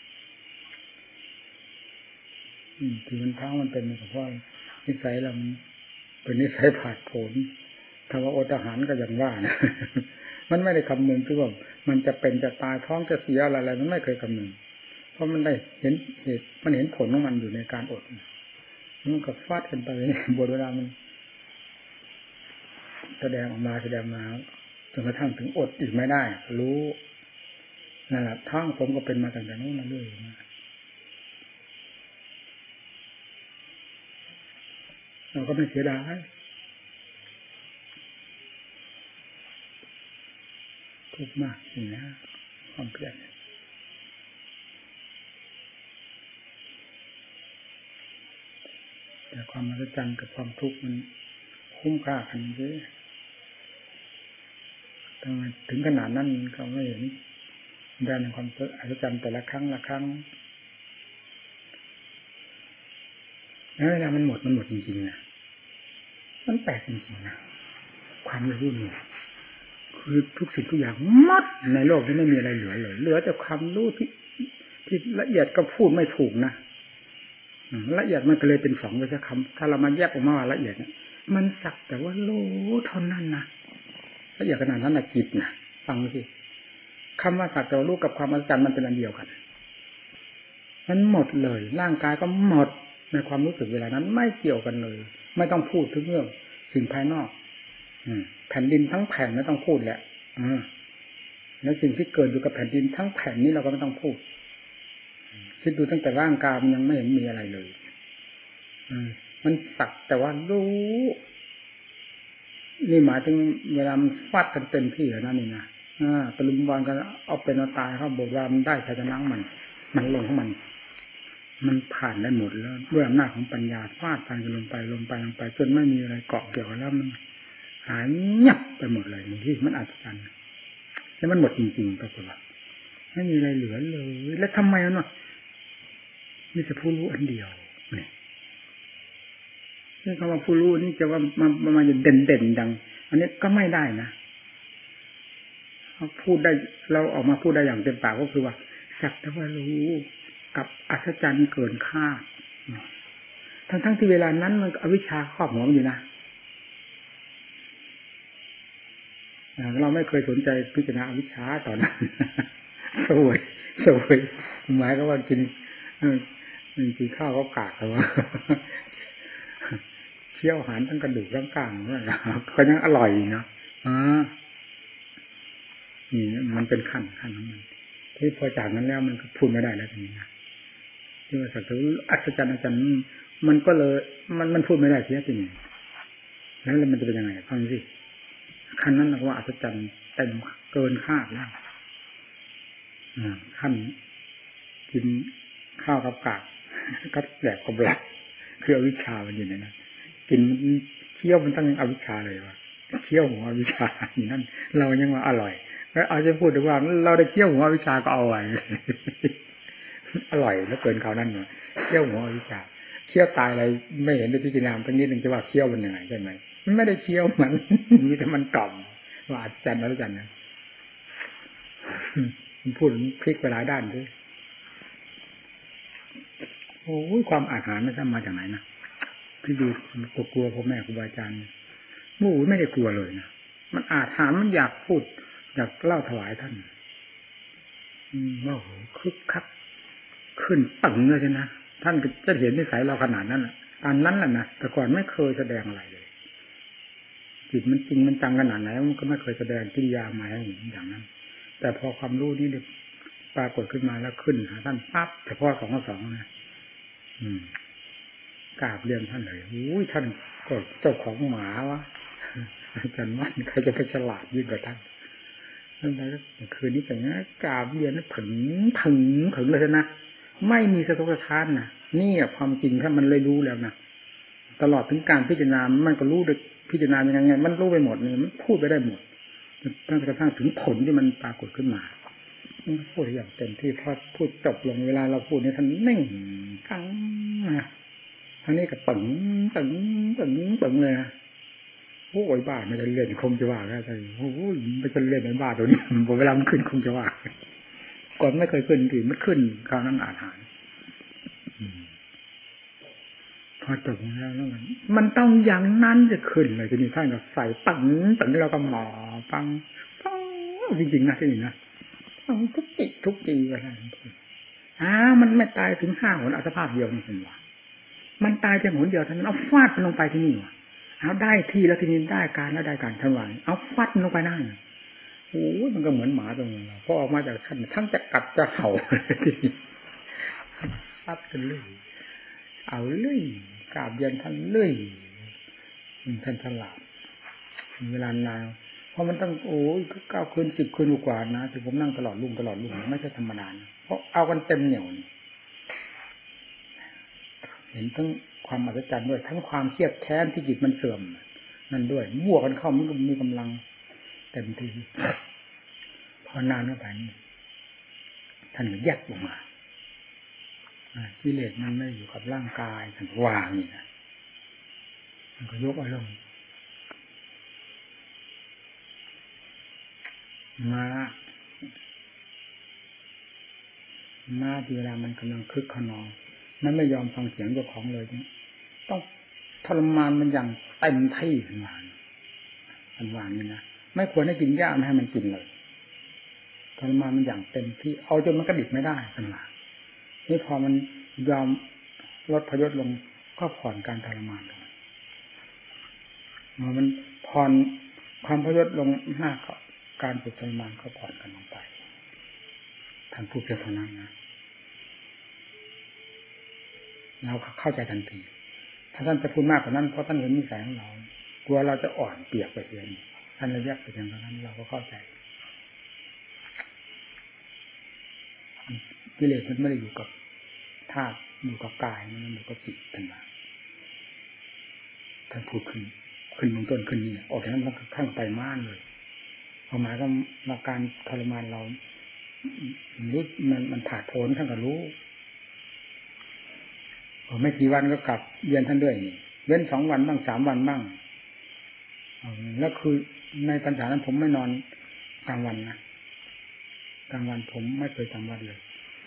ที่มันท้องมันเป็นเพราะนิสัยเราเป็นนิสัยผาดโผนถ้าว่าอดอาหารก็อย่างว่านะมันไม่ได้คำนึงคือว่ามันจะเป็นจะตายท้องจะเสียอะไรมันไม่เคยคำนึงเพราะมันได้เห็นเหตุมันเห็นผลของมันอยู่ในการอดมันก็ฟาดกันไปบทเวลามันแสดงออกมาจนกระทั่งถึงอดอีกไม่ได้รู้นั่นแหละท้องผมก็เป็นมาตั้งแต่นู้นมาเรื่อยมาเราก็ไม่เสียดายทุกข์มากนี่นะความเพียรแต่ความมหัศจรรย์กับความทุกข์มันคุ้มค่ากันเยอะถึงขนาดนั้นก็ไม่เห็นได้ในความอัศจรรย์แต่ละครั้งแล้วเวลามันหมดจริงๆนะมันแปลกจริงๆนะความรู้นี่คือทุกสิ่งทุกอย่างหมดในโลกนี้ไม่มีอะไรเหลือเลยเหลือแต่ความรู้ที่ละเอียดก็พูดไม่ถูกนะละเอียดมันก็เลยเป็นสองไปสักคำถ้าเรามาแยกออกมาว่าละเอียดมันสักแต่ว่ารู้เท่านั้นนะละเอียดขนาดนั้นนะจิตนะฟังสิคำว่าสักแต่ว่ารู้กับความอัศจรรย์มันเป็นอันเดียวกันมันหมดเลยร่างกายก็หมดในความรู้สึกเวลานั้นไม่เกี่ยวกันเลยไม่ต้องพูดถึงเรื่องสิ่งภายนอกแผ่นดินทั้งแผ่นไม่ต้องพูดแหละแล้วสิ่งที่เกิดอยู่กับแผ่นดินทั้งแผ่นนี้เราก็ไม่ต้องพูดคิดดูตั้งแต่ร่างกายมันยังไม่เห็นมีอะไรเลยมันสักแต่ว่ารู้นี่หมายถึงเวลามันฟาดกันเต็มที่แล้วนั่นนี่นะตะลุมบอลกันเอาเป็นเอาตายเขาบอกว่ามันได้ชัยชนะมันลงของมันผ่านได้หมดแล้วด้วยอำนาจของปัญญาฟาดฟันกันลงไปจนไม่มีอะไรเกาะเกี่ยวกันแล้วมันหายเงียบไปหมดเลยที่มันอัศจรรย์แล้วมันหมดจริงๆปรากฏว่าไม่มีอะไรเหลือเลยแล้วทำไมมันมีแต่ผู้รู้อันเดียวนี่คำว่าผู้รู้นี่จะว่ามาเด่นดังอันนี้ก็ไม่ได้นะพูดได้เราออกมาพูดได้อย่างเต็มปากก็คือว่าสักแต่ว่ารู้กับอัศจรรย์เกินคาดทั้งที่เวลานั้นมันอวิชชาครอบหัวมันอยู่นะเราไม่เคยสนใจพิจารณาอวิชชาตอนนั้นสวยหมายก็ว่ากินข้าวก็กากแต่ว่าเคี่ยวอาหารทั้งกระดูกทั้งกลางก็ยังอร่อยเนาะนี่มันเป็นขั้นของมันที่พอจากนั้นแล้วมันก็พูดไม่ได้แล้วทีนี้นะที่ว่าสักแต่อัศจรรย์มันก็เลยมันพูดไม่ได้เสียทีนี้แล้วมันจะเป็นยังไงฟังสิขั้นนั้นเราว่าอัศจรรย์เต็มเกินคาดแล้วขั้นกินข้าวกับกากกับแหลกกับแหลกคืออวิชชามันอยู่ในนั้นกินเคี้ยวมันตั้งอวิชชาเลยว่ะเคี้ยวหัวอวิชชาอย่างนั้นเรายังว่าอร่อยแล้วเอาจะพูดถึงว่าเราได้เคี้ยวหัวอวิชชาก็เอาไว้อร่อยแล้วเกินคราวนั้นเนี่ยเคี้ยวหัวอวิชชาเคี้ยวตายอะไรไม่เห็นได้พิจารณาตั้งนิดนึงจะว่าเคี้ยวมันยังไงใช่ไหมมันไม่ได้เคี้ยวมันมีแต่มันกล่อมว่าอัศจรรย์แล้วจันนะมันพูดพลิกไปหลายด้านด้วยโอ้ยความอาถรรพ์ไม่ทราบมาจากไหนนะที่ดูกลัวพ่อแม่ครูบาอาจารย์หมู่ไม่ได้กลัวเลยนะมันอาจหามันอยากพูดอยากเล่าถวายท่านว่าโหคึกคักขึ้นปังเลยนะท่านจะเห็นนิสัยเราขนาดนั้นตอนนั้นแหละนะแต่ก่อนไม่เคยแสดงอะไรเลยจิตมันจริงมันจังขนาดไหนมันก็ไม่เคยแสดงกิริยามาให้เห็นอย่างนั้นแต่พอความรู้นี้ปรากฏขึ้นมาแล้วขึ้นหาท่านปั๊บเฉพาะ2 นะกราบเรียนท่านเลยอุ้ยท่านก็เจ้าของหมาวะอาจารย์มั่นใครจะไปฉลาดยิ่งกว่าท่านนั่นแหละคืนนี้แต่งนะกราบเรียนผึ่งเลยนะไม่มีสะทกสะท้านนะนี่ความจริงถ้ามันเลยรู้แล้วนะตลอดถึงการพิจารณามันก็รู้โดยพิจารณายังไงมันรู้ไปหมดนี่มันพูดไปได้หมดตั้งแต่กระทั่งถึงผลที่มันปรากฏขึ้นมาพูดอย่างเต็มที่พอพูดจบลงเวลาเราพูดนี่ท่านนิ่งกังท่านนี้ก็ตึงเลยนะโอ้ยบ้าไม่ได้เล่นคงจะว่าแล้วใช่โอ้ยไม่ใช่เล่นในบ้าตัวนี้เวลามันขึ้นคงจะว่าก่อนไม่เคยขึ้นทีมันขึ้นคราวนั้นอาหารพอจบแล้วมันต้องอย่างนั้นจะขึ้นเลยทีนี้ท่านก็ใส่ปังเราก็หมอปังจริงๆนะที่นี่นะทุกปีอะไรมันไม่ตายถึง5 หนอัตภาพเดียวนี่เป็นว่ามันตายแค่หนเดียวเท่านั้นเอาฟาดมันลงไปที่นี่ว่ะเอาได้ที่แล้วทีนี้ได้การแล้วได้การทั้งวันเอาฟัดมันลงไปนั่งโอ้ยมันก็เหมือนหมาตรงนี้พอออกมาจากท่านทั้งจะกัดจะเห่าทีนี้ฟัดกันเลยเอาเลยกราบเย็นท่านเลยท่านฉลาดเวลานานเพราะมันต้องโอ้ย9 คืน 10 คืนกว่านะที่ผมนั่งตลอดรุ่งไม่ใช่ธรรมดาเพราะเอากันเต็มเหนี่ยวเห็นทั้งความอัศจรรย์ด้วยทั้งความเครียดแค้นที่จิตมันเสื่อมนั่นด้วยบวกกันเข้ามันก็มีกำลังเต็มที่พอนานเข้าไปท่านก็แยกออกมากิเลสมันไม่อยู่กับร่างกายท่านวางนี่นะมันก็ยกอารมณ์มาเวลามันกำลังคึกขนองมันไม่ยอมฟังเสียงเจ้าของเลยต้องทรมานมันอย่างเต็มที่ทันวางนี่นะไม่ควรให้กินหญ้าไม่ให้มันกินเลยทรมานมันอย่างเต็มที่เอาจนมันกระดิกไม่ได้ทันวางนี่พอมันยอมลดพยศลงก็ผ่อนการทรมานลงมันผ่อนความพยศลงมากก็การฝึกทรมานก็ผ่อนกันลงไปท่านพูดเพียงเท่านั้นนะเราเข้าใจทันทีถ้าท่านจะพูดมากกว่านั้นเพราะท่านเห็นนิสัยของเรากลัวเราจะอ่อนเปียกไปเองท่านเลยแยกไปอย่างนั้นเราก็เข้าใจกิเลสมันไม่ได้อยู่กับธาตุอยู่กับกายมันอยู่กับจิตเป็นมาท่านพูดขึ้นเบื้องต้นขึ้นนี่ออกจากนั้นมันข้างไปม่านเลยความหมายก็มาการทรมานเรารู้มันถาโถนท่านก็รู้ไม่กี่วันก็กลับเรียนท่านด้วยนี่เว้น2 วันบ้าง3 วันบ้างแล้วคือในพรรษานั้นผมไม่นอนกลางวันนะกลางวันผมไม่เคยจำวัดเลย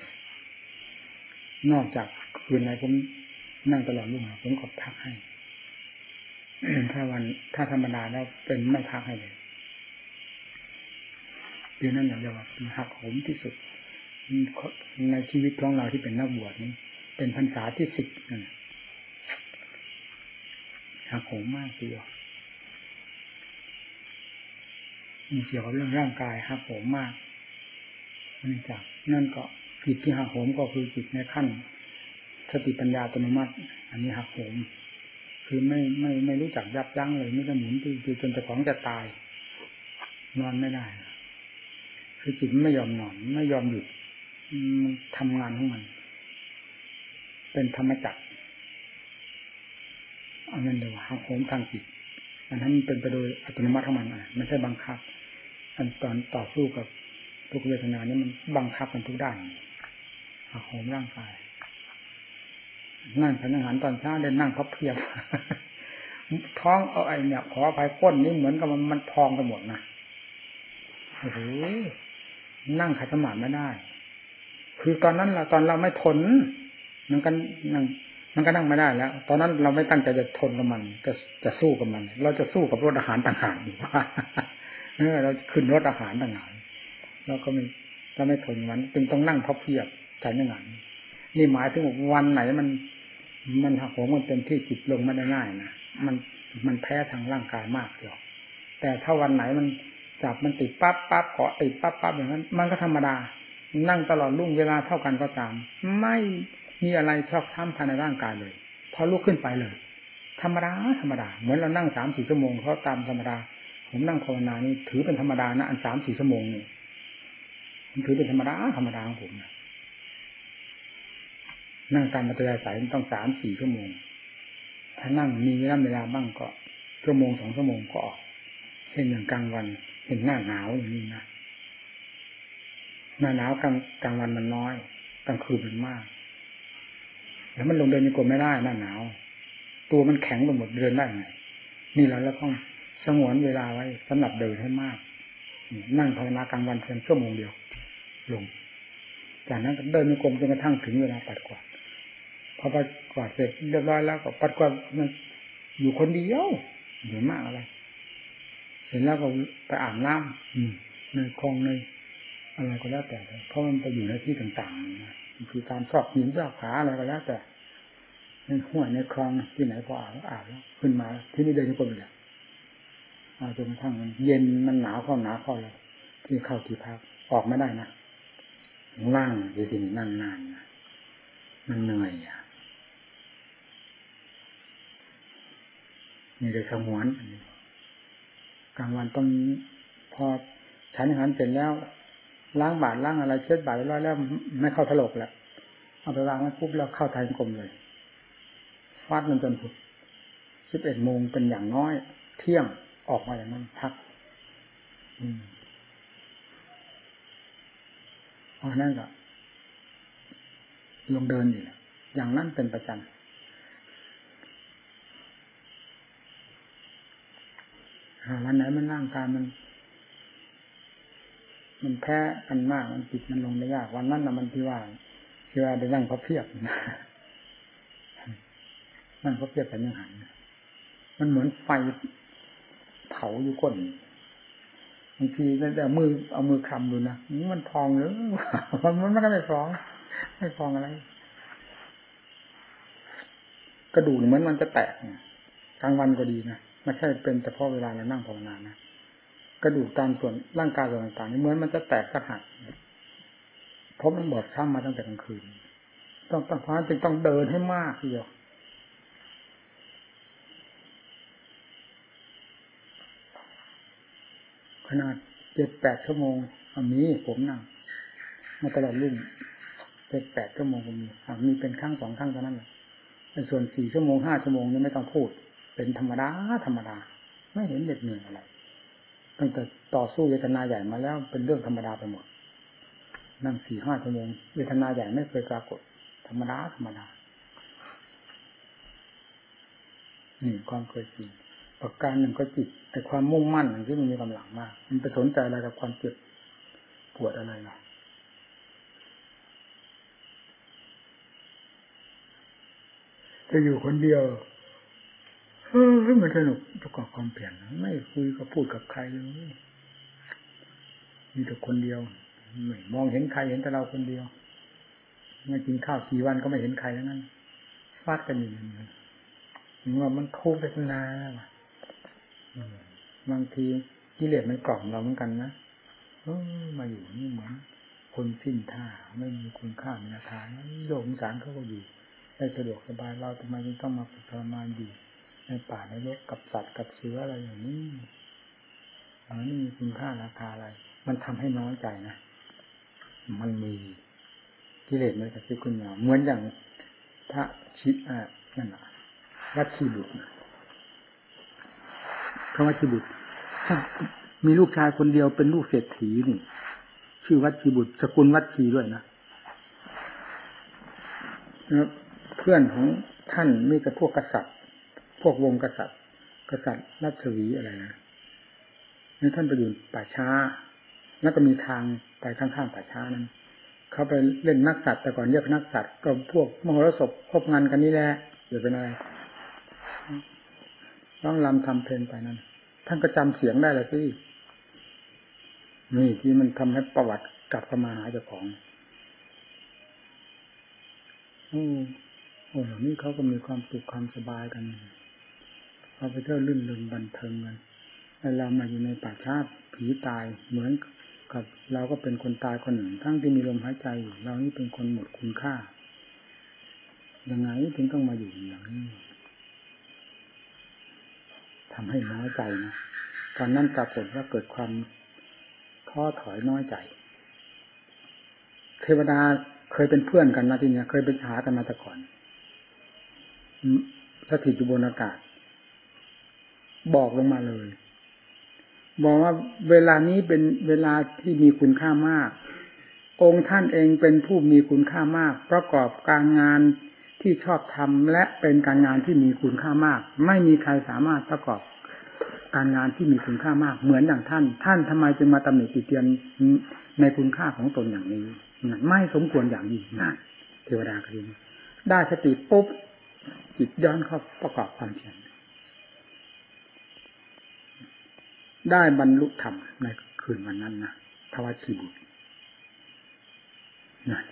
นอกจากคืนไหนผมนั่งตลอดรุ่งผมก็พักให้ ถ้าธรรมดาแล้วเป็นไม่พักให้เลยคือนั่นอย่างเดียวเป็นหักโหมที่สุดในชีวิตของเราที่เป็นนักบวชนี้เป็นพรรษาที่10นั่นหักโหมมากทีเดียวมีเกี่ยวกับเรื่องร่างกายหักโหมมากนี่จากนั่นก็จิตที่หักโหมก็คือจิตในขั้นสติปัญญาอัตโนมัติอันนี้หักโหมคือไม่รู้จักยับยั้งเลยไม่ได้หมุนตีจนเจ้าของจะตายนอนไม่ได้คือจิตไม่ยอมนอนไม่ยอมหยุดมันทำงานของมันเป็นธรรมจักรอันนั้นเรียกว่าหักโหมทางจิตอันนั้นเป็นไปโดยอัตโนมัติของมันไม่ใช่บังคับอันตอนต่อสู้กับทุกเวทนานี่มันบังคับกันทุกด้านหักโหมร่างกายนั่งฉันอาหารตอนเช้าเดินนั่งพับเพียบท้องเอาไอ้เนี่ยขออภัยก้นนี่เหมือนกับมันพองไปหมดนะโอ้โหนั่งขัดสมาธิไม่ได้คือตอนนั้นตอนเราไม่ทนนั่งกันนั่งมันก็นั่งไม่ได้แล้วตอนนั้นเราไม่ตั้งใจจะทนกับมันจะสู้กับมันเราจะสู้กับรถอาหารต่างหากว่าเราขึ้นรถอาหารต่างหากเราก็ไม่ทนมันจึงต้องนั่งพับเพียบใจไม่หนันนี่หมายถึงวันไหนมันหักโหมมันเต็มที่จิตลงไม่ได้ง่ายนะมันแพ้ทางร่างกายมากหรอกแต่ถ้าวันไหนมันจับมันติดปั๊บเกาะติดปั๊บอย่างนั้นมันก็ธรรมดานั่งตลอดรุ่งเวลาเท่ากันก็ตามไม่มีอะไรชอบทำภายในร่างกายเลยพอลุกขึ้นไปเลยธรรมดาเหมือนเรานั่ง 3-4 ชั่วโมงเพราะตามธรรมดาผมนั่งภาวนานี่ถือเป็นธรรมดานะอัน 3-4 ชั่วโมงนี่ผมถือเป็นธรรมดาของผมนะนั่งตามมัธยมสายต้อง 3-4 ชั่วโมงถ้านั่งมีเวลาบ้างก็ชั่วโมง 2 ชั่วโมงก็ออกเช่นอย่างกลางวันเห็นหน้าหนาวอย่างนี้นะหน้าหนาวกลางวันมันน้อยกลางคืนมันมากแล้วมันลงเดินยังกลมไม่ได้หน้าหนาวตัวมันแข็งไปหมดเดินได้ไงนี่เราต้องสงวนเวลาไว้สำหรับเดินให้มากนั่งภาวนากลางวันเพียงชั่วโมงเดียวลงจากนั้นก็เดินยังกลมจนกระทั่งถึงเวลาปัดกวาดพอปัดกวาดเสร็จเรียบร้อยแล้วก็ปัดกวาดมันอยู่คนเดียวอยู่มากอะไรเสร็จแล้วก็ไปอาบน้ำในคลองในอะไรก็แล้วแต่เพราะมันไปอยู่ในที่ต่างๆนะคือการชอบหินชอบขาอะไรก็แล้วแต่ในห้วยในคลองที่ไหนพออาบแล้วขึ้นมาที่นี่เดินยังกลมเลยจนกระทั่งมันเย็นมันหนาวเข้าเลยที่เข้าที่พักออกไม่ได้นะว่างดีทีนี้นั่งนานนะมันเหนื่อยนี่เลยสงวนกลางวันต้องพอฉันอาหารเสร็จแล้วล้างบาตรล้างอะไรเช็ดบาตรแล้วไม่เข้าถลกแล้วเอาไปวางไว้ปุ๊บแล้วเข้าทางกลมเลยฟาดมันจนถึง 11 โมงเป็นอย่างน้อยเที่ยงออกมาอย่างนั้นพักเพราะนั่นก็ลงเดินอยู่อย่างนั้นเป็นประจำวันไหนมันร่างกายมันแพ้กันมากมันจิตมันลงได้ยากวันนั้นน่ะมันที่ว่าได้นั่งพับเพียบนั่งพับเพียบแต่ยังหันมันเหมือนไฟเผาอยู่ก้นบางทีแต่เอามือคลำดูนะมันพองหรือมันก็ไม่พองอะไรกระดูกเหมือนมันจะแตกกลางวันก็ดีนะไม่ใช่เป็นเฉพาะเวลาเรานั่งภาวนานะกระดูกตามส่วนร่างกายส่วนต่างๆนี่เหมือนมันจะแตกกระหักเพราะมันบอดช้ำมาตั้งแต่กลางคืนต้องเพราะฉะนั้นจึงต้องเดินให้มากทีเดียวขนาด 7-8 ชั่วโมงนี้ผมนั่งมาตลอดรุ่ง 7-8 ชั่วโมงก็มีเป็นครั้ง2 ครั้งเท่านั้นแหละส่วน4 ชั่วโมง 5 ชั่วโมงนี่ไม่ต้องพูดเป็นธรรมดาไม่เห็นเหน็ดเหนื่อยอะไรตั้งแต่ต่อสู้เวทนาใหญ่มาแล้วเป็นเรื่องธรรมดาไปหมดนั่ง 4-5 ชั่วโมงเวทนาใหญ่ไม่เคยปรากฏธรรมดานี่ความเคยชินประการหนึ่งก็จิตแต่ความมุ่งมั่นที่มันมีกำลังมากมันไปสนใจอะไรกับความเจ็บปวดอะไรล่ะจะอยู่คนเดียวมันสนุกประกอบความเปลี่ยนไม่คุยกับพูดกับใครเลยมีแต่คนเดียวไม่มองเห็นใครเห็นแต่เราคนเดียวไม่กินข้าว4 วันก็ไม่เห็นใครทั้งนั้นฟาดกันอยู่ว่ามันทุกข์ไปนานบางทีกิเลสมันกล่อมเราเหมือนกันนะมาอยู่นี่เหมือนคนสิ้นท่าไม่มีคุณค่ามีราคาโลกสารเขาก็อยู่ได้สะดวกสบายเราทำไมต้องมาทรมานอยู่ในป่าในโลกกับสัตว์กับเสืออะไรอย่างนี้มันไม่มีคุณค่าราคาอะไรมันทำให้น้อยใจนะมันมีกิเลสมันกระซิบขึ้นมาเหมือนอย่างพระชินั่นแหละวัดชีบุตรพระวัดชีบุตรมีลูกชายคนเดียวเป็นลูกเศรษฐีนี่ชื่อวัดชีบุตรสกุลวัดชีด้วยนะเพื่อนของท่านมีแต่พวกกษัตริย์พวกวงกษัตริย์ราชวีอะไรนะนี่ท่านไปอยู่ป่าช้าแล้วก็มีทางไปข้างๆป่าช้านั้นเขาไปเล่นนักสัตว์แต่ก่อนเรียกนักสัตว์ก็พวกมโหรสพคบงานกันนี่แหละอยู่เป็นอะไรร้องรำทำเพลงไปนั่นท่านก็จำเสียงได้เลยสินี่ที่มันทำให้ประวัติกลับเข้ามาหาเจ้าของโอ้เหล่านี้เขาก็มีความสุขความสบายกันเขาไปเที่ยวลื่นเริงบันเทิงกันเรามาอยู่ในป่าช้าผีตายเหมือนกับเราก็เป็นคนตายคนหนึ่งทั้งที่มีลมหายใจอยู่เรานี่เป็นคนหมดคุณค่ายังไงถึงต้องมาอยู่อย่างนี้ทำให้น้อยใจนะตอนนั้นปรากฏว่าเกิดความท้อถอยน้อยใจเทวดาเคยเป็นเพื่อนกันนะทีเนี้ยเคยเป็นสหายกันมาแต่ก่อนสถิตอยู่บนอากาศบอกลงมาเลยบอกว่าเวลานี้เป็นเวลาที่มีคุณค่ามากองค์ท่านเองเป็นผู้มีคุณค่ามากประกอบการงานที่ชอบทำและเป็นการงานที่มีคุณค่ามากไม่มีใครสามารถประกอบการงานที่มีคุณค่ามากเหมือนอย่างท่านทำไมจึงมาตำหนิติเตียนในคุณค่าของตนอย่างนี้ไม่สมควรอย่างยิ่งนั่นเทวดากริ้งได้สติปุ๊บจิตย้อนเข้าประกอบความเพียรได้บรรลุธรรมในคืนวันนั้นนะทวชีบุตรนั่น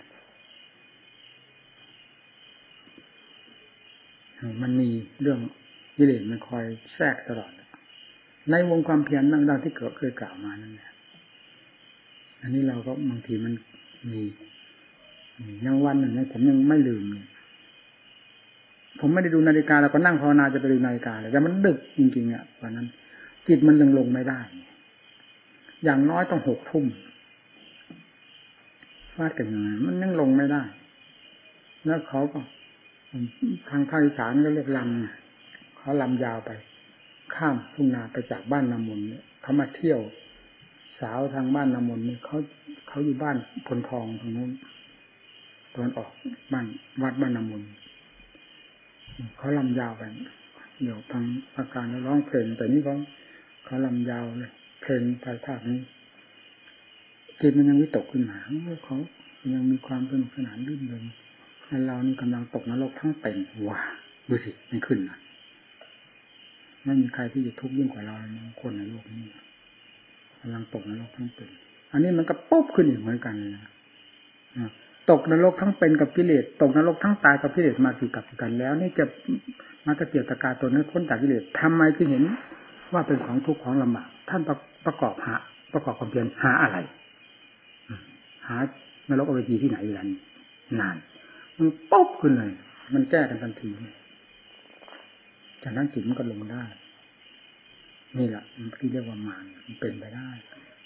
มันมีเรื่องกิเลสมันคอยแทรกตลอดในวงความเพียรดังที่เคยกล่าวมานั่นแหละอันนี้เราก็บางทีมันมียังวันหนึ่งผมยังไม่ลืมผมไม่ได้ดูนาฬิกาแล้วก็นั่งภาวนาจะไปดูนาฬิกาเลยแต่มันดึกจริงๆอ่ะวันนั้นจิตมันยังลงไม่ได้อย่างน้อยต้อง6 ทุ่มฟาดกันยังไงมันยังลงไม่ได้แล้วเขาก็ทางภาคอีสานก็เรียกลำเขาลำยาวไปข้ามทุ่งนาไปจากบ้านนามนเนี่ยเขามาเที่ยวสาวทางบ้านนามนนี่เขาอยู่บ้านพลทองตรงนู้นตอนออกบ้านวัดบ้านนามนเขาลำยาวไปเดี๋ยวทางอาการร้องเพลงแต่นี่เขาลำยาวเลยเพลงภาคนี้จิตมันยังวิตกขึ้นมาเขายังมีความสนุกสนานรื่นเริงเรานี่กำลังตกนรกทั้งเป็นว้าดูสิมันขึ้นนะไม่มีใครที่จะทุกข์ยิ่งกว่าเราคนในโลกนี้กำลังตกนรกทั้งเป็นอันนี้มันก็ปุ๊บขึ้นอีกเหมือนกันนะตกนรกทั้งเป็นกับกิเลสตกนรกทั้งตายกับกิเลสมากี่กับกันแล้วนี่จะมาตะเกียบตะกายตนให้พ้นจากกิเลสทำไมจึงเห็นว่าเป็นของทุกข์ของลำบากท่านประกอบความเพียรหาอะไรหานรกอเวจีที่ไหนอยู่ล่ะนี่นานมันปุ๊บขึ้นเลยมันแก้กันทันทีจากนั้นจิตมันก็ลงได้นี่แหละที่เรียกว่ามารมันเป็นไปได้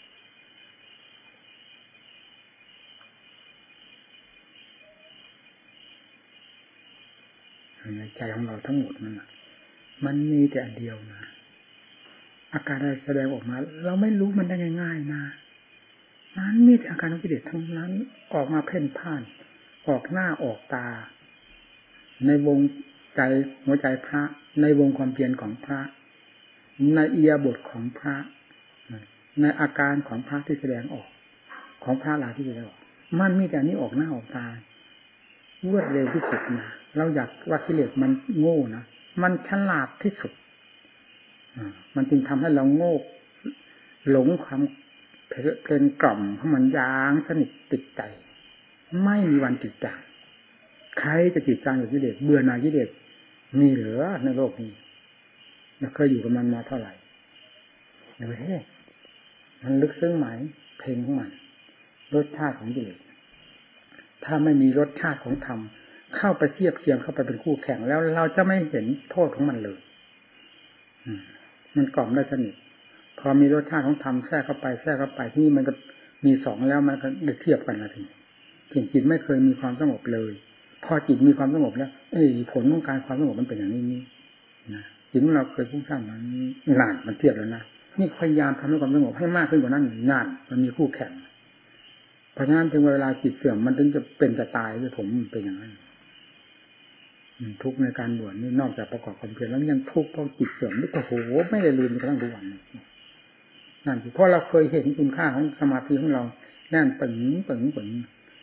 ในใจของเราทั้งหมดมันมีแต่อันเดียวนะอาการอะไรแสดงออกมาเราไม่รู้มันได้ง่ายๆนะนั้นมีแต่อาการของกิเลสทั้งนั้นออกมาเพ่นพ่านออกหน้าออกตาในวงใจหัวใจพระในวงความเพียรของพระในอิริยาบถของพระในอาการของพระที่แสดงออกของพระหลายที่แสดงออกมันมีแต่นี้ออกหน้าออกตารวดเร็วที่สุดนะเราอยากว่ากิเลสมันโง่นะมันฉลาดที่สุดมันจึงทำให้เราโง่หลงความเพลินกล่อมเพราะมันยางสนิทติดใจไม่มีวันติดจางใครจะติดจางอยู่กิเลสเบื่อหน่ายกิเลสมีเหลือในโลกนี้เราเคยอยู่กับมันมาเท่าไหร่เดี๋ยวมันลึกซึ้งไหมเพลงของมันรสชาติของกิเลสถ้าไม่มีรสชาติของธรรมเข้าไปเทียบเคียงเข้าไปเป็นคู่แข่งแล้วเราจะไม่เห็นโทษของมันเลยมันกล่อมได้สนิทพอมีรสชาติของธรรมแทรกเข้าไปที่มันก็มีสองแล้วมันก็ได้เทียบกันนะทีจิตไม่เคยมีความสงบเลยพอจิตมีความสงบแล้วผลของการความสงบมันเป็นอย่างนี้นะจิตของเราเคยพุ่งสร้างมันนานมันเทียบแล้วนะนี่พยายามทำให้ความสงบให้มากขึ้นกว่านั้นนานมันมีคู่แข่งเพราะฉะนั้นถึงเวลาจิตเสื่อมมันถึงจะเป็นจะตายด้วยผมเป็นอย่างนั้นทุกข์ในการบวชนี่นอกจากประกอบความเพียรแล้วยังทุกข์เพราะจิตเสื่อมนี่โอ้โหไม่ได้ลืมกระทั่งทุกวันนั่นสิเพราะเราเคยเห็นคุณค่าของสมาธิของเราแน่นปึ๋ง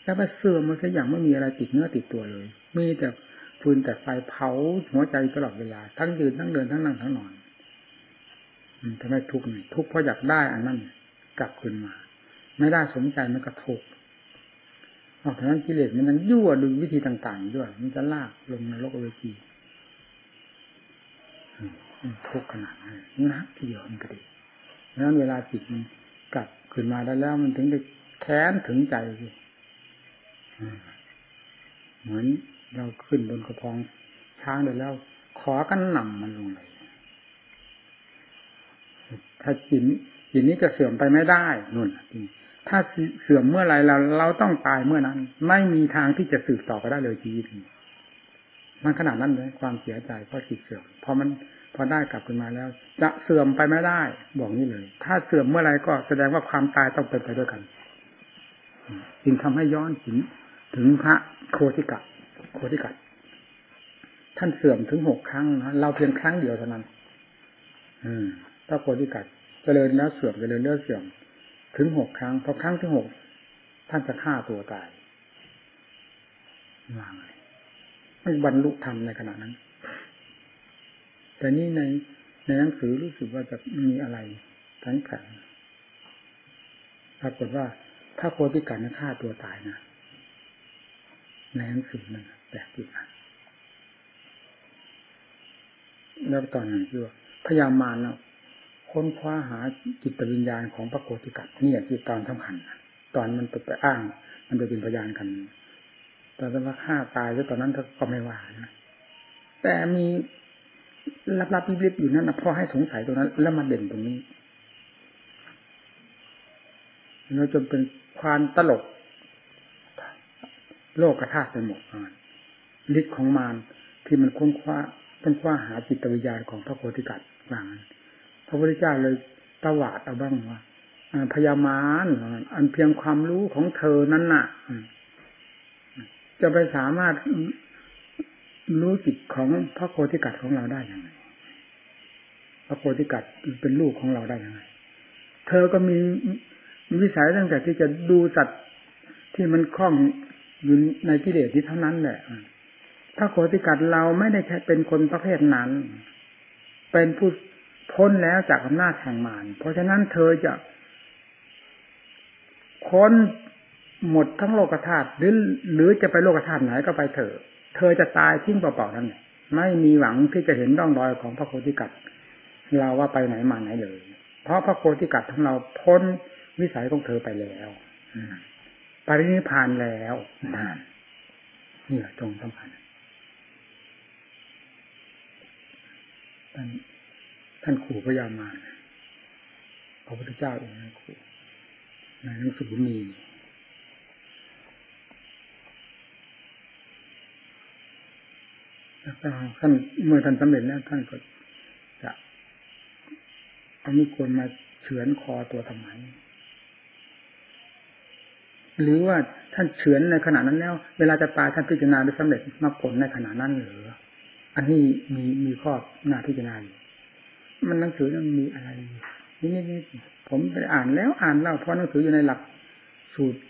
แล้วมันเสื่อมมันซะอย่างไม่มีอะไรติดเนื้อติดตัวเลยมีแต่ฟืนแต่ไฟเผาหัวใจตลอดเวลาทั้งยืนทั้งเดินทั้งนั่งทั้งนอนทำให้ทุกข์ทุกข์เพราะอยากได้อันนั้นกลับคืนมาไม่ได้สมใจมันก็ทุกข์นอกจากนั้นกิเลสมันยังยั่วดึงวิธีต่างๆด้วยมันจะลากลงนรกอเวจีทุกข์ขนาดนั้นนักที่เดียวมันก็ดีดังนั้นเวลาจิตมันกลับขึ้นมาได้แล้วมันถึงได้แค้นถึงใจสิเหมือนเราขึ้นบนกระพองช้างได้แล้วขอกันหนำมันลงเลยถ้าจิตนี้จะเสื่อมไปไม่ได้นู่นถ้าเสื่อมเมื่อไรเราต้องตายเมื่อนั้นไม่มีทางที่จะสืบต่อไปได้เลยชีวิตมันขนาดนั้นเลยความเสียใจเพราะจิตเสื่อมพอได้กลับขึ้นมาแล้วจะเสื่อมไปไม่ได้บอกนี่เลยถ้าเสื่อมเมื่อไรก็แสดงว่าความตายต้องเป็นไปด้วยกันจึงทำให้ย้อนถึงพระโคติกะท่านเสื่อมถึง6 ครั้งนะเราเพียงครั้งเดียวเท่านั้นพระโคติกะเจริญแล้วเสื่อมเจริญแล้วเสื่อมถึง6 ครั้งพอครั้งที่6ท่านจะฆ่าตัวตายวางเลยไม่บรรลุธรรมในขณะนั้นแต่นี่ในหนังสือรู้สึกว่าจะมีอะไรแข็งปรากฏว่าพระโคติกะนั้นฆ่าตัวตายนะในหนังสือนั่นแปลกดีนะแล้วตอนนั้นคือพยายามมาแล้วค้นคว้าหาจิตวิญญาณของพระโคติกะนี่คือตอนสำคัญตอนมันไปอ้างมันจะเป็นพยานกันตอนว่าฆ่าตายแล้วตอนนั้นก็ไม่ว่านะแต่มีลับๆลิบๆอยู่นั่นนะพ่อให้สงสัยตรงนั้นแล้วมาเด่นตรงนี้แล้วจนเป็นควานตลกโลกธาตุไปหมดฤทธิ์ของมารที่มันค้นคว้าหาจิตวิญญาณของพระโคติกะว่างั้นพระพุทธเจ้าเลยตวาดเอาบ้างว่าพยามารอันเพียงความรู้ของเธอนั้นน่ะจะไปสามารถรู้จิตของพระโคติกะของเราได้ยังไงพระโคติกะเป็นลูกของเราได้ยังไงเธอก็มีวิสัยตั้งแต่ที่จะดูสัตว์ที่มันคล้องอยู่ในกิเลสที่เท่านั้นแหละพระโคติกะเราไม่ได้เป็นคนประเภทนั้นเป็นผู้พ้นแล้วจากอำนาจแห่งมารเพราะฉะนั้นเธอจะค้นหมดทั้งโลกธาตุหรือจะไปโลกธาตุไหนก็ไปเถอะเธอจะตายทิ้งเปล่าๆนั่นแหละไม่มีหวังที่จะเห็นร่องรอยของพระโคติกะเราว่าไปไหนมาไหนเลยเพราะพระโคติกะของเราพ้นวิสัยของเธอไปแล้วปรินิพพานแล้วนี่แหละตรงสำคัญท่านขู่พยามารพระพุทธเจ้าเองนะขู่ในหนังสือมีแล้วก็ท่านเมื่อท่านสำเร็จแล้วท่านก็จะเอามีดโกนมาเฉือนคอตัวทำไมหรือว่าท่านเฉือนในขณะนั้นแล้วเวลาจะตายท่านพิจารณาได้สำเร็จมรรคผลในขณะนั้นหรืออันนี้มีข้อหน้าพิจารณาอยู่มันหนังสือมันมีอะไรนี่ผมไปอ่านแล้วอ่านเล่าเพราะหนังสืออยู่ในหลักสูตร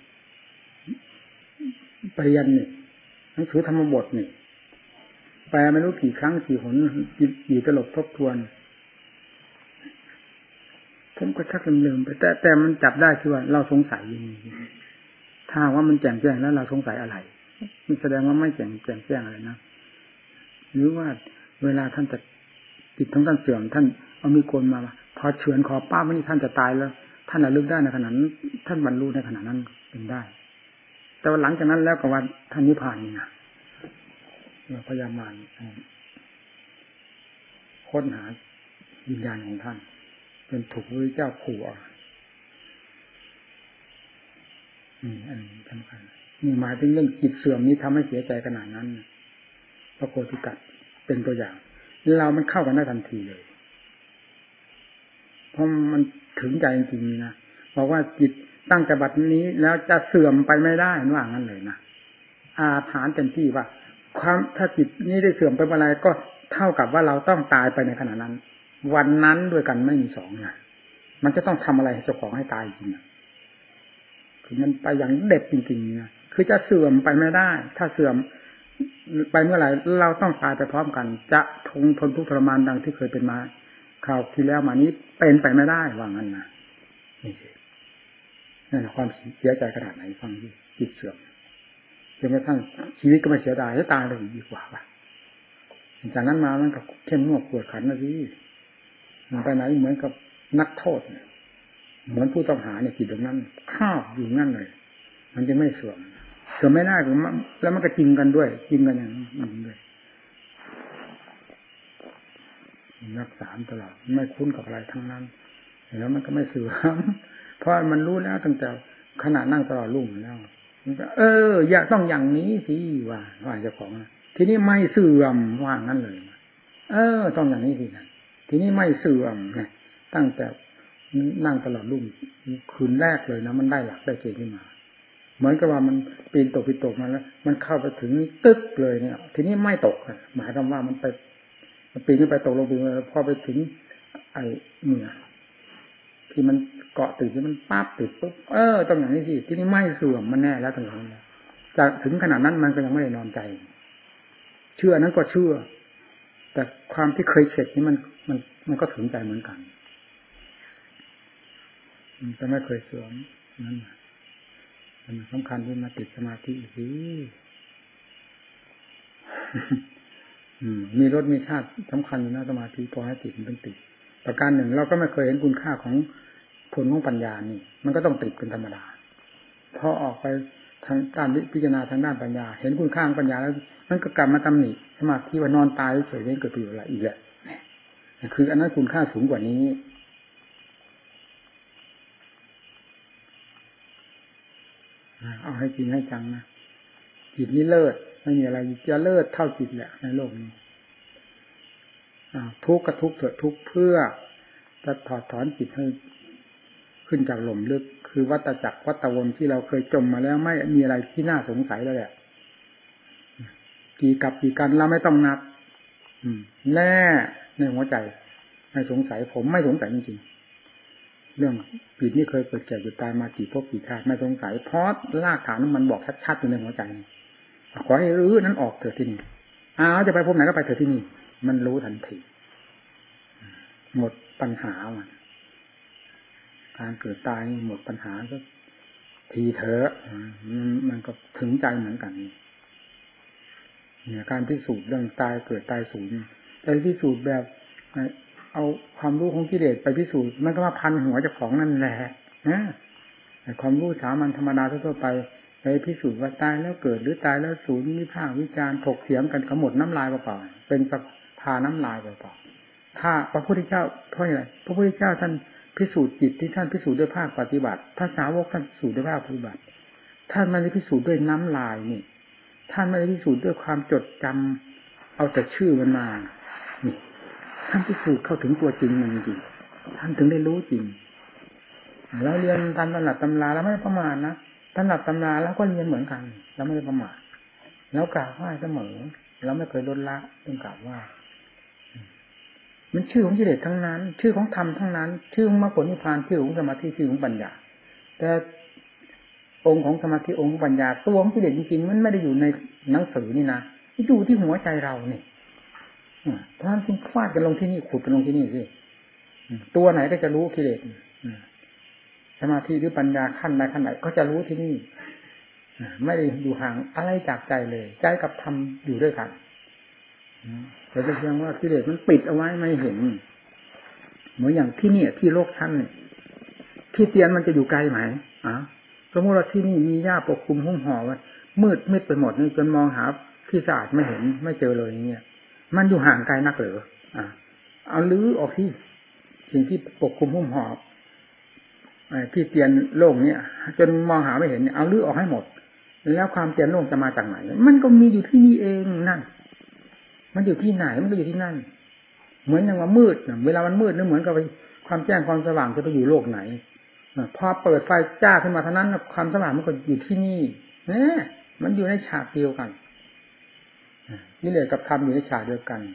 ปริยัตินี่หนังสือธรรมบทนี่แปลไม่รู้กี่ครั้งกี่หนกี่ตลบทบทวนผมก็ชักลืมไปแต่มันจับได้คือว่าเราสงสัยอยู่ถ้าว่ามันแจ่มแจ้งแล้วเราสงสัยอะไรมันแสดงว่าไม่แจ่มแจ้งอะไรนะหรือว่าเวลาท่านจะจิตของท่านเสื่อมท่านเอามีดโกนมาพอเฉือนคอป้าวันนี้ท่านจะตายแล้วท่านระลึกได้ในขณะนั้นท่านบรรลุในขณะนั้นเป็นได้แต่ว่าหลังจากนั้นแล้วก็ว่าท่านนิพพานนี่นะเราพยายามมาค้นหาวิญญาณของท่านจนถูกพระเจ้าขู่อันนี้สำคัญนี่หมายถึงเรื่องจิตเสื่อมนี้ทำให้เสียใจขนาดนั้นพระโคติกะเป็นตัวอย่างเรามันเข้ากันได้ทันทีเลยเพราะมันถึงใจจริงๆนะบอกว่าจิตตั้งแต่บัดนี้แล้วจะเสื่อมไปไม่ได้ว่างั้นเลยนะอาถรรพ์เต็มที่ว่าความถ้าจิตนี้ได้เสื่อมไปเมื่อไรก็เท่ากับว่าเราต้องตายไปในขณะนั้นวันนั้นด้วยกันไม่มีสองนะมันจะต้องทำอะไรเจ้าของให้ตายจริงคือมันไปอย่างเด็ดจริงๆนะคือจะเสื่อมไปไม่ได้ ถ้าเสื่อมไปเมื่อไหร่เราต้องตายไปพร้อมกันจะทนทุกข์ทรมานดังที่เคยเป็นมาคราวที่แล้วมานี้เป็นไปไม่ได้ว่างั้นนะนี่สินั่นความเสียใจขนาดไหนฟังดิจิตเสื่อมจนกระทั่งชีวิตก็ไม่เสียดายแล้วตายเลยดีกว่าป่ะจากนั้นมามันก็เข้มงวดปวดขันนะพี่มันไปไหนเหมือนกับนักโทษเหมือนผู้ต้องหาเนี่ยจิตตรงนั้นข้าวอยู่นั่นเลยมันจะไม่เสื่อมไม่ได้แล้วมันก็จริงกันด้วยจริงกันอย่างนั้นด้วยรักษาตลอดไม่คุ้นกับอะไรทั้งนั้นแล้วมันก็ไม่เสื่อมเพราะมันรู้แล้วตั้งแต่ขณะนั่งตลอดรุ่งแล้วมันก็อย่าต้องอย่างนี้สิว่าเจ้าของทีนี้ไม่เสื่อมว่างั้นเลยต้องอย่างนี้สิทีนี้ไม่เสื่อมไงตั้งแต่นั่งตลอดรุ่งคืนแรกเลยนะมันได้หลักได้เกณฑ์ขึ้นมาเหมือนกับว่ามันปีนตกมาแล้วมันเข้าไปถึงตึ๊กเลยเนี่ยทีนี้ไม่ตกหมายความว่ามันไปปีนขึ้นไปตกลงไปแล้วพอไปถึงไอ้เนี่ยที่มันเกาะติดที่มันปั๊บติดปุ๊บต้องอย่างนี้สิทีนี้ไม่เสื่อมมันแน่แล้วตรงนั้นจากถึงขนาดนั้นมันก็ยังไม่ได้นอนใจเชื่อนั้นก็เชื่อแต่ความที่เคยเข็ดนี่มันก็ถึงใจเหมือนกันมันจะไม่เคยเสื่อมนั่นมันสำคัญที่มาติดสมาธิอีกทีมีรสมีชาติสำคัญอยู่นะสมาธิพอให้ติดมันต้องติดประการหนึ่งเราก็ไม่เคยเห็นคุณค่าของผลของปัญญานี่มันก็ต้องติดเป็นธรรมดาพอออกไปทางด้านพิจารณาทางด้านปัญญาเห็นคุณค่าของปัญญาแล้วมันก็กลับมาตำหนิสมาธิว่านอนตายเฉยๆเกิดประโยชน์อะไรอีกแหละคืออันนั้นคุณค่าสูงกว่านี้เอาให้จริงให้จังนะจิตนี้เลิศไม่มีอะไรจะเลิศเท่าจิตแหละในโลกนี้ทุกข์ก็ทุกข์เถิดทุกข์เพื่อจะถอดถอนจิตให้ขึ้นจากหล่มลึกคือวัฏจักรวัฏวนที่เราเคยจมมาแล้วไม่มีอะไรที่น่าสงสัยแล้วแหละกี่กับกี่กันเราไม่ต้องนับแน่ในหัวใจไม่สงสัยผมไม่สงสัยจริงๆเรื่องจิตนี่เคยเกิดแก่เกิดตายมากี่ภพกี่ชาติไม่สงสัยเพราะรากฐานมันบอกชัดๆอยู่ในหัวใจขอให้รื้อนั้นออกเถิดที่นี่จะไปภพไหนก็ไปเถิดที่นี่มันรู้ทันทีหมดปัญหามันการเกิดตายหมดปัญหาก็ทีเถอะมันก็ถึงใจเหมือนกันเนี่ยการพิสูจน์เรื่องตายเกิดตายสูญแต่พิสูจน์แบบเอาความรู้ของกิเลสไปพิสูจน์มันก็มาพันหัวเจ้าของนั่นแหละนะความรู้สามัญธรรมดาทั่วไปไปพิสูจน์ว่าตายแล้วเกิดหรือตายแล้วสูญวิพากษ์วิจารณ์ถกเถียงกันขมวดน้ำลายเปล่าๆเป็นสภาน้ำลายเปล่าๆถ้าพระพุทธเจ้าเพราะอะไรพระพุทธเจ้าท่านพิสูจน์จิตที่ท่านพิสูจน์ด้วยภาคปฏิบัติภาษาวกท่านพิสูจน์ด้วยภาคปฏิบัติท่านไม่ได้พิสูจน์ด้วยน้ำลายนี่ท่านไม่ได้พิสูจน์ด้วยความจดจำเอาแต่ชื่อมันมานี่ท่านพิสูจน์เข้าถึงตัวจริงมันจริงท่านถึงได้รู้จริงเราเรียนตามตำรับตำราแล้วไม่ได้ประมาทนะตำรับตำราแล้วก็เรียนเหมือนกันแล้วไม่ได้ประมาทแล้วกราบไหว้เสมอแล้วไม่เคยลดละต้องกราบไหว้มันชื่อของกิเลสทั้งนั้นชื่อของธรรมทั้งนั้นชื่อของมรรคผลนิพพานชื่อของสมาธิชื่อของปัญญาแต่องค์ของสมาธิองค์ของปัญญาตัวของกิเลสจริงๆมันไม่ได้อยู่ในหนังสือนี่นะอยู่ที่หัวใจเราเนี่ยเพราะฉะนั้นคุณฟาดกันลงที่นี่ขุดกันลงที่นี่สิตัวไหนก็จะรู้กิเลสสมาธิหรือปัญญาขั้นใดขั้นไหนก็จะรู้ที่นี่ไม่ได้อยู่ห่างอะไรจากใจเลยใจกับธรรมอยู่ด้วยกันแต่เพียงว่ากิเลสมันปิดเอาไว้ไม่เห็นเหมือนอย่างที่นี่ที่โลกชั้นเนี่ยที่เตียนมันจะอยู่ไกลไหมสมมติว่าที่นี่มีหญ้าปกคลุมหุ้มห่อไว้มืดมิดไปหมดนี่จนมองหาที่สะอาดไม่เห็นไม่เจอเลยอย่างเงี้ยมันอยู่ห่างไกลนักเหรอเอาลื้อออกที่สิ่งที่ปกคลุมหุ้มห่อที่เตียนโล่งเนี่ยจนมองหาไม่เห็นเอาลื้อออกให้หมดแล้วความเตียนโล่งจะมาจากไหนมันก็มีอยู่ที่นี่เองนั่นมันอยู่ที่ไหนมันก็อยู่ที่นั่นเหมือนอย่างว่ามืดเวลามันมืดนี่เหมือนกับความแจ้งความสว่างจะไปอยู่โลกไหนพอเปิดไฟจ้าขึ้นมาเท่านั้นความสว่างมันก็อยู่ที่นี่เนี่ยมันอยู่ในฉากเดียวกันกิเลสกับธรรมอยู่ในฉากเดียวกัน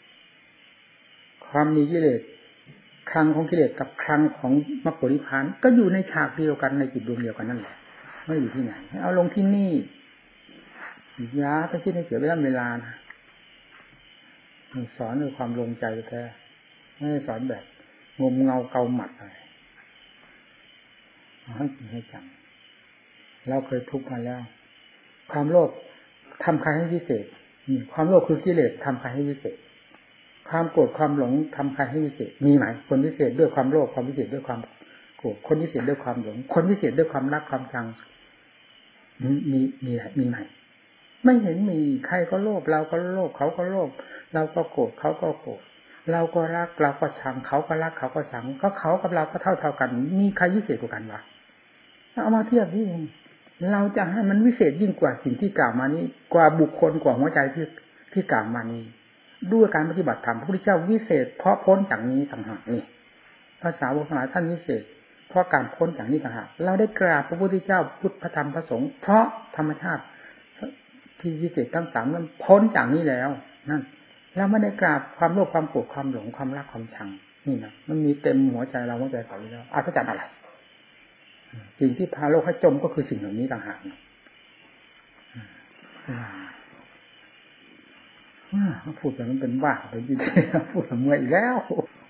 ความมีกิเลสคลังของกิเลสกับคลังของมรรคผลนิพพานก็อยู่ในฉากเดียวกันในจิตดวงเดียวกันนั่นแหละไม่อยู่ที่ไหนเอาลงที่นี่ยาไปคิดให้เสียเวลานะสอนด้วยความลงใจแท้ไม่ได้สอนแบบงมเงาเกาหมัดอะไรให้จริงให้จังเราเคยทุกข์มาแล้วความโลภทำใครให้พิเศษความโลภคือกิเลสทำใครให้พิเศษความโกรธความหลงทำใครให้พิเศษมีไหมคนพิเศษด้วยความโลภความพิเศษด้วยความโกรธคนพิเศษด้วยความหลงคนพิเศษด้วยความรักความชังมีไหมไม่เห็นมีใครก็โลภเราก็โลภเขาก็โลภเราก็โกรธเขาก็โกรธเราก็รักเราก็ชังเขาก็รักเขาก็ชังก็เขากับเราก็เท่ากันมีใครพิเศษกว่ากันวะเอามาเทียบที่เราจะให้มันวิเศษยิ่งกว่าสิ่งที่กล่าวมานี้กว่าบุคคลกว่าหัวใจที่กล่าวมานี้ด้วยการปฏิบัติธรรมพระพุทธเจ้าวิเศษเพราะพ้นจากนี้ต่างหากนี่ภาษาวกทั้งหลายท่านวิเศษเพราะการพ้นจากนี้ต่างหากเราได้กราบพระพุทธเจ้าพุทธพระธรรมพระสงฆ์เพราะธรรมชาติที่วิเศษทั้งสามนั้นพ้นจากนี้แล้วนั่นเราไม่ได้กราบความโลภความโกรธความหลงความรักความชังนี่นะมันมีเต็มหัวใจเราหัวใจเขาแล้วอัศจรรย์อะไรสิ่งที่พาโลกให้จมก็คือสิ่งเหล่านี้ต่างหากพูดแต่มันเป็นบ้าไปจริงๆพูดเมื่อยอีกแล้ว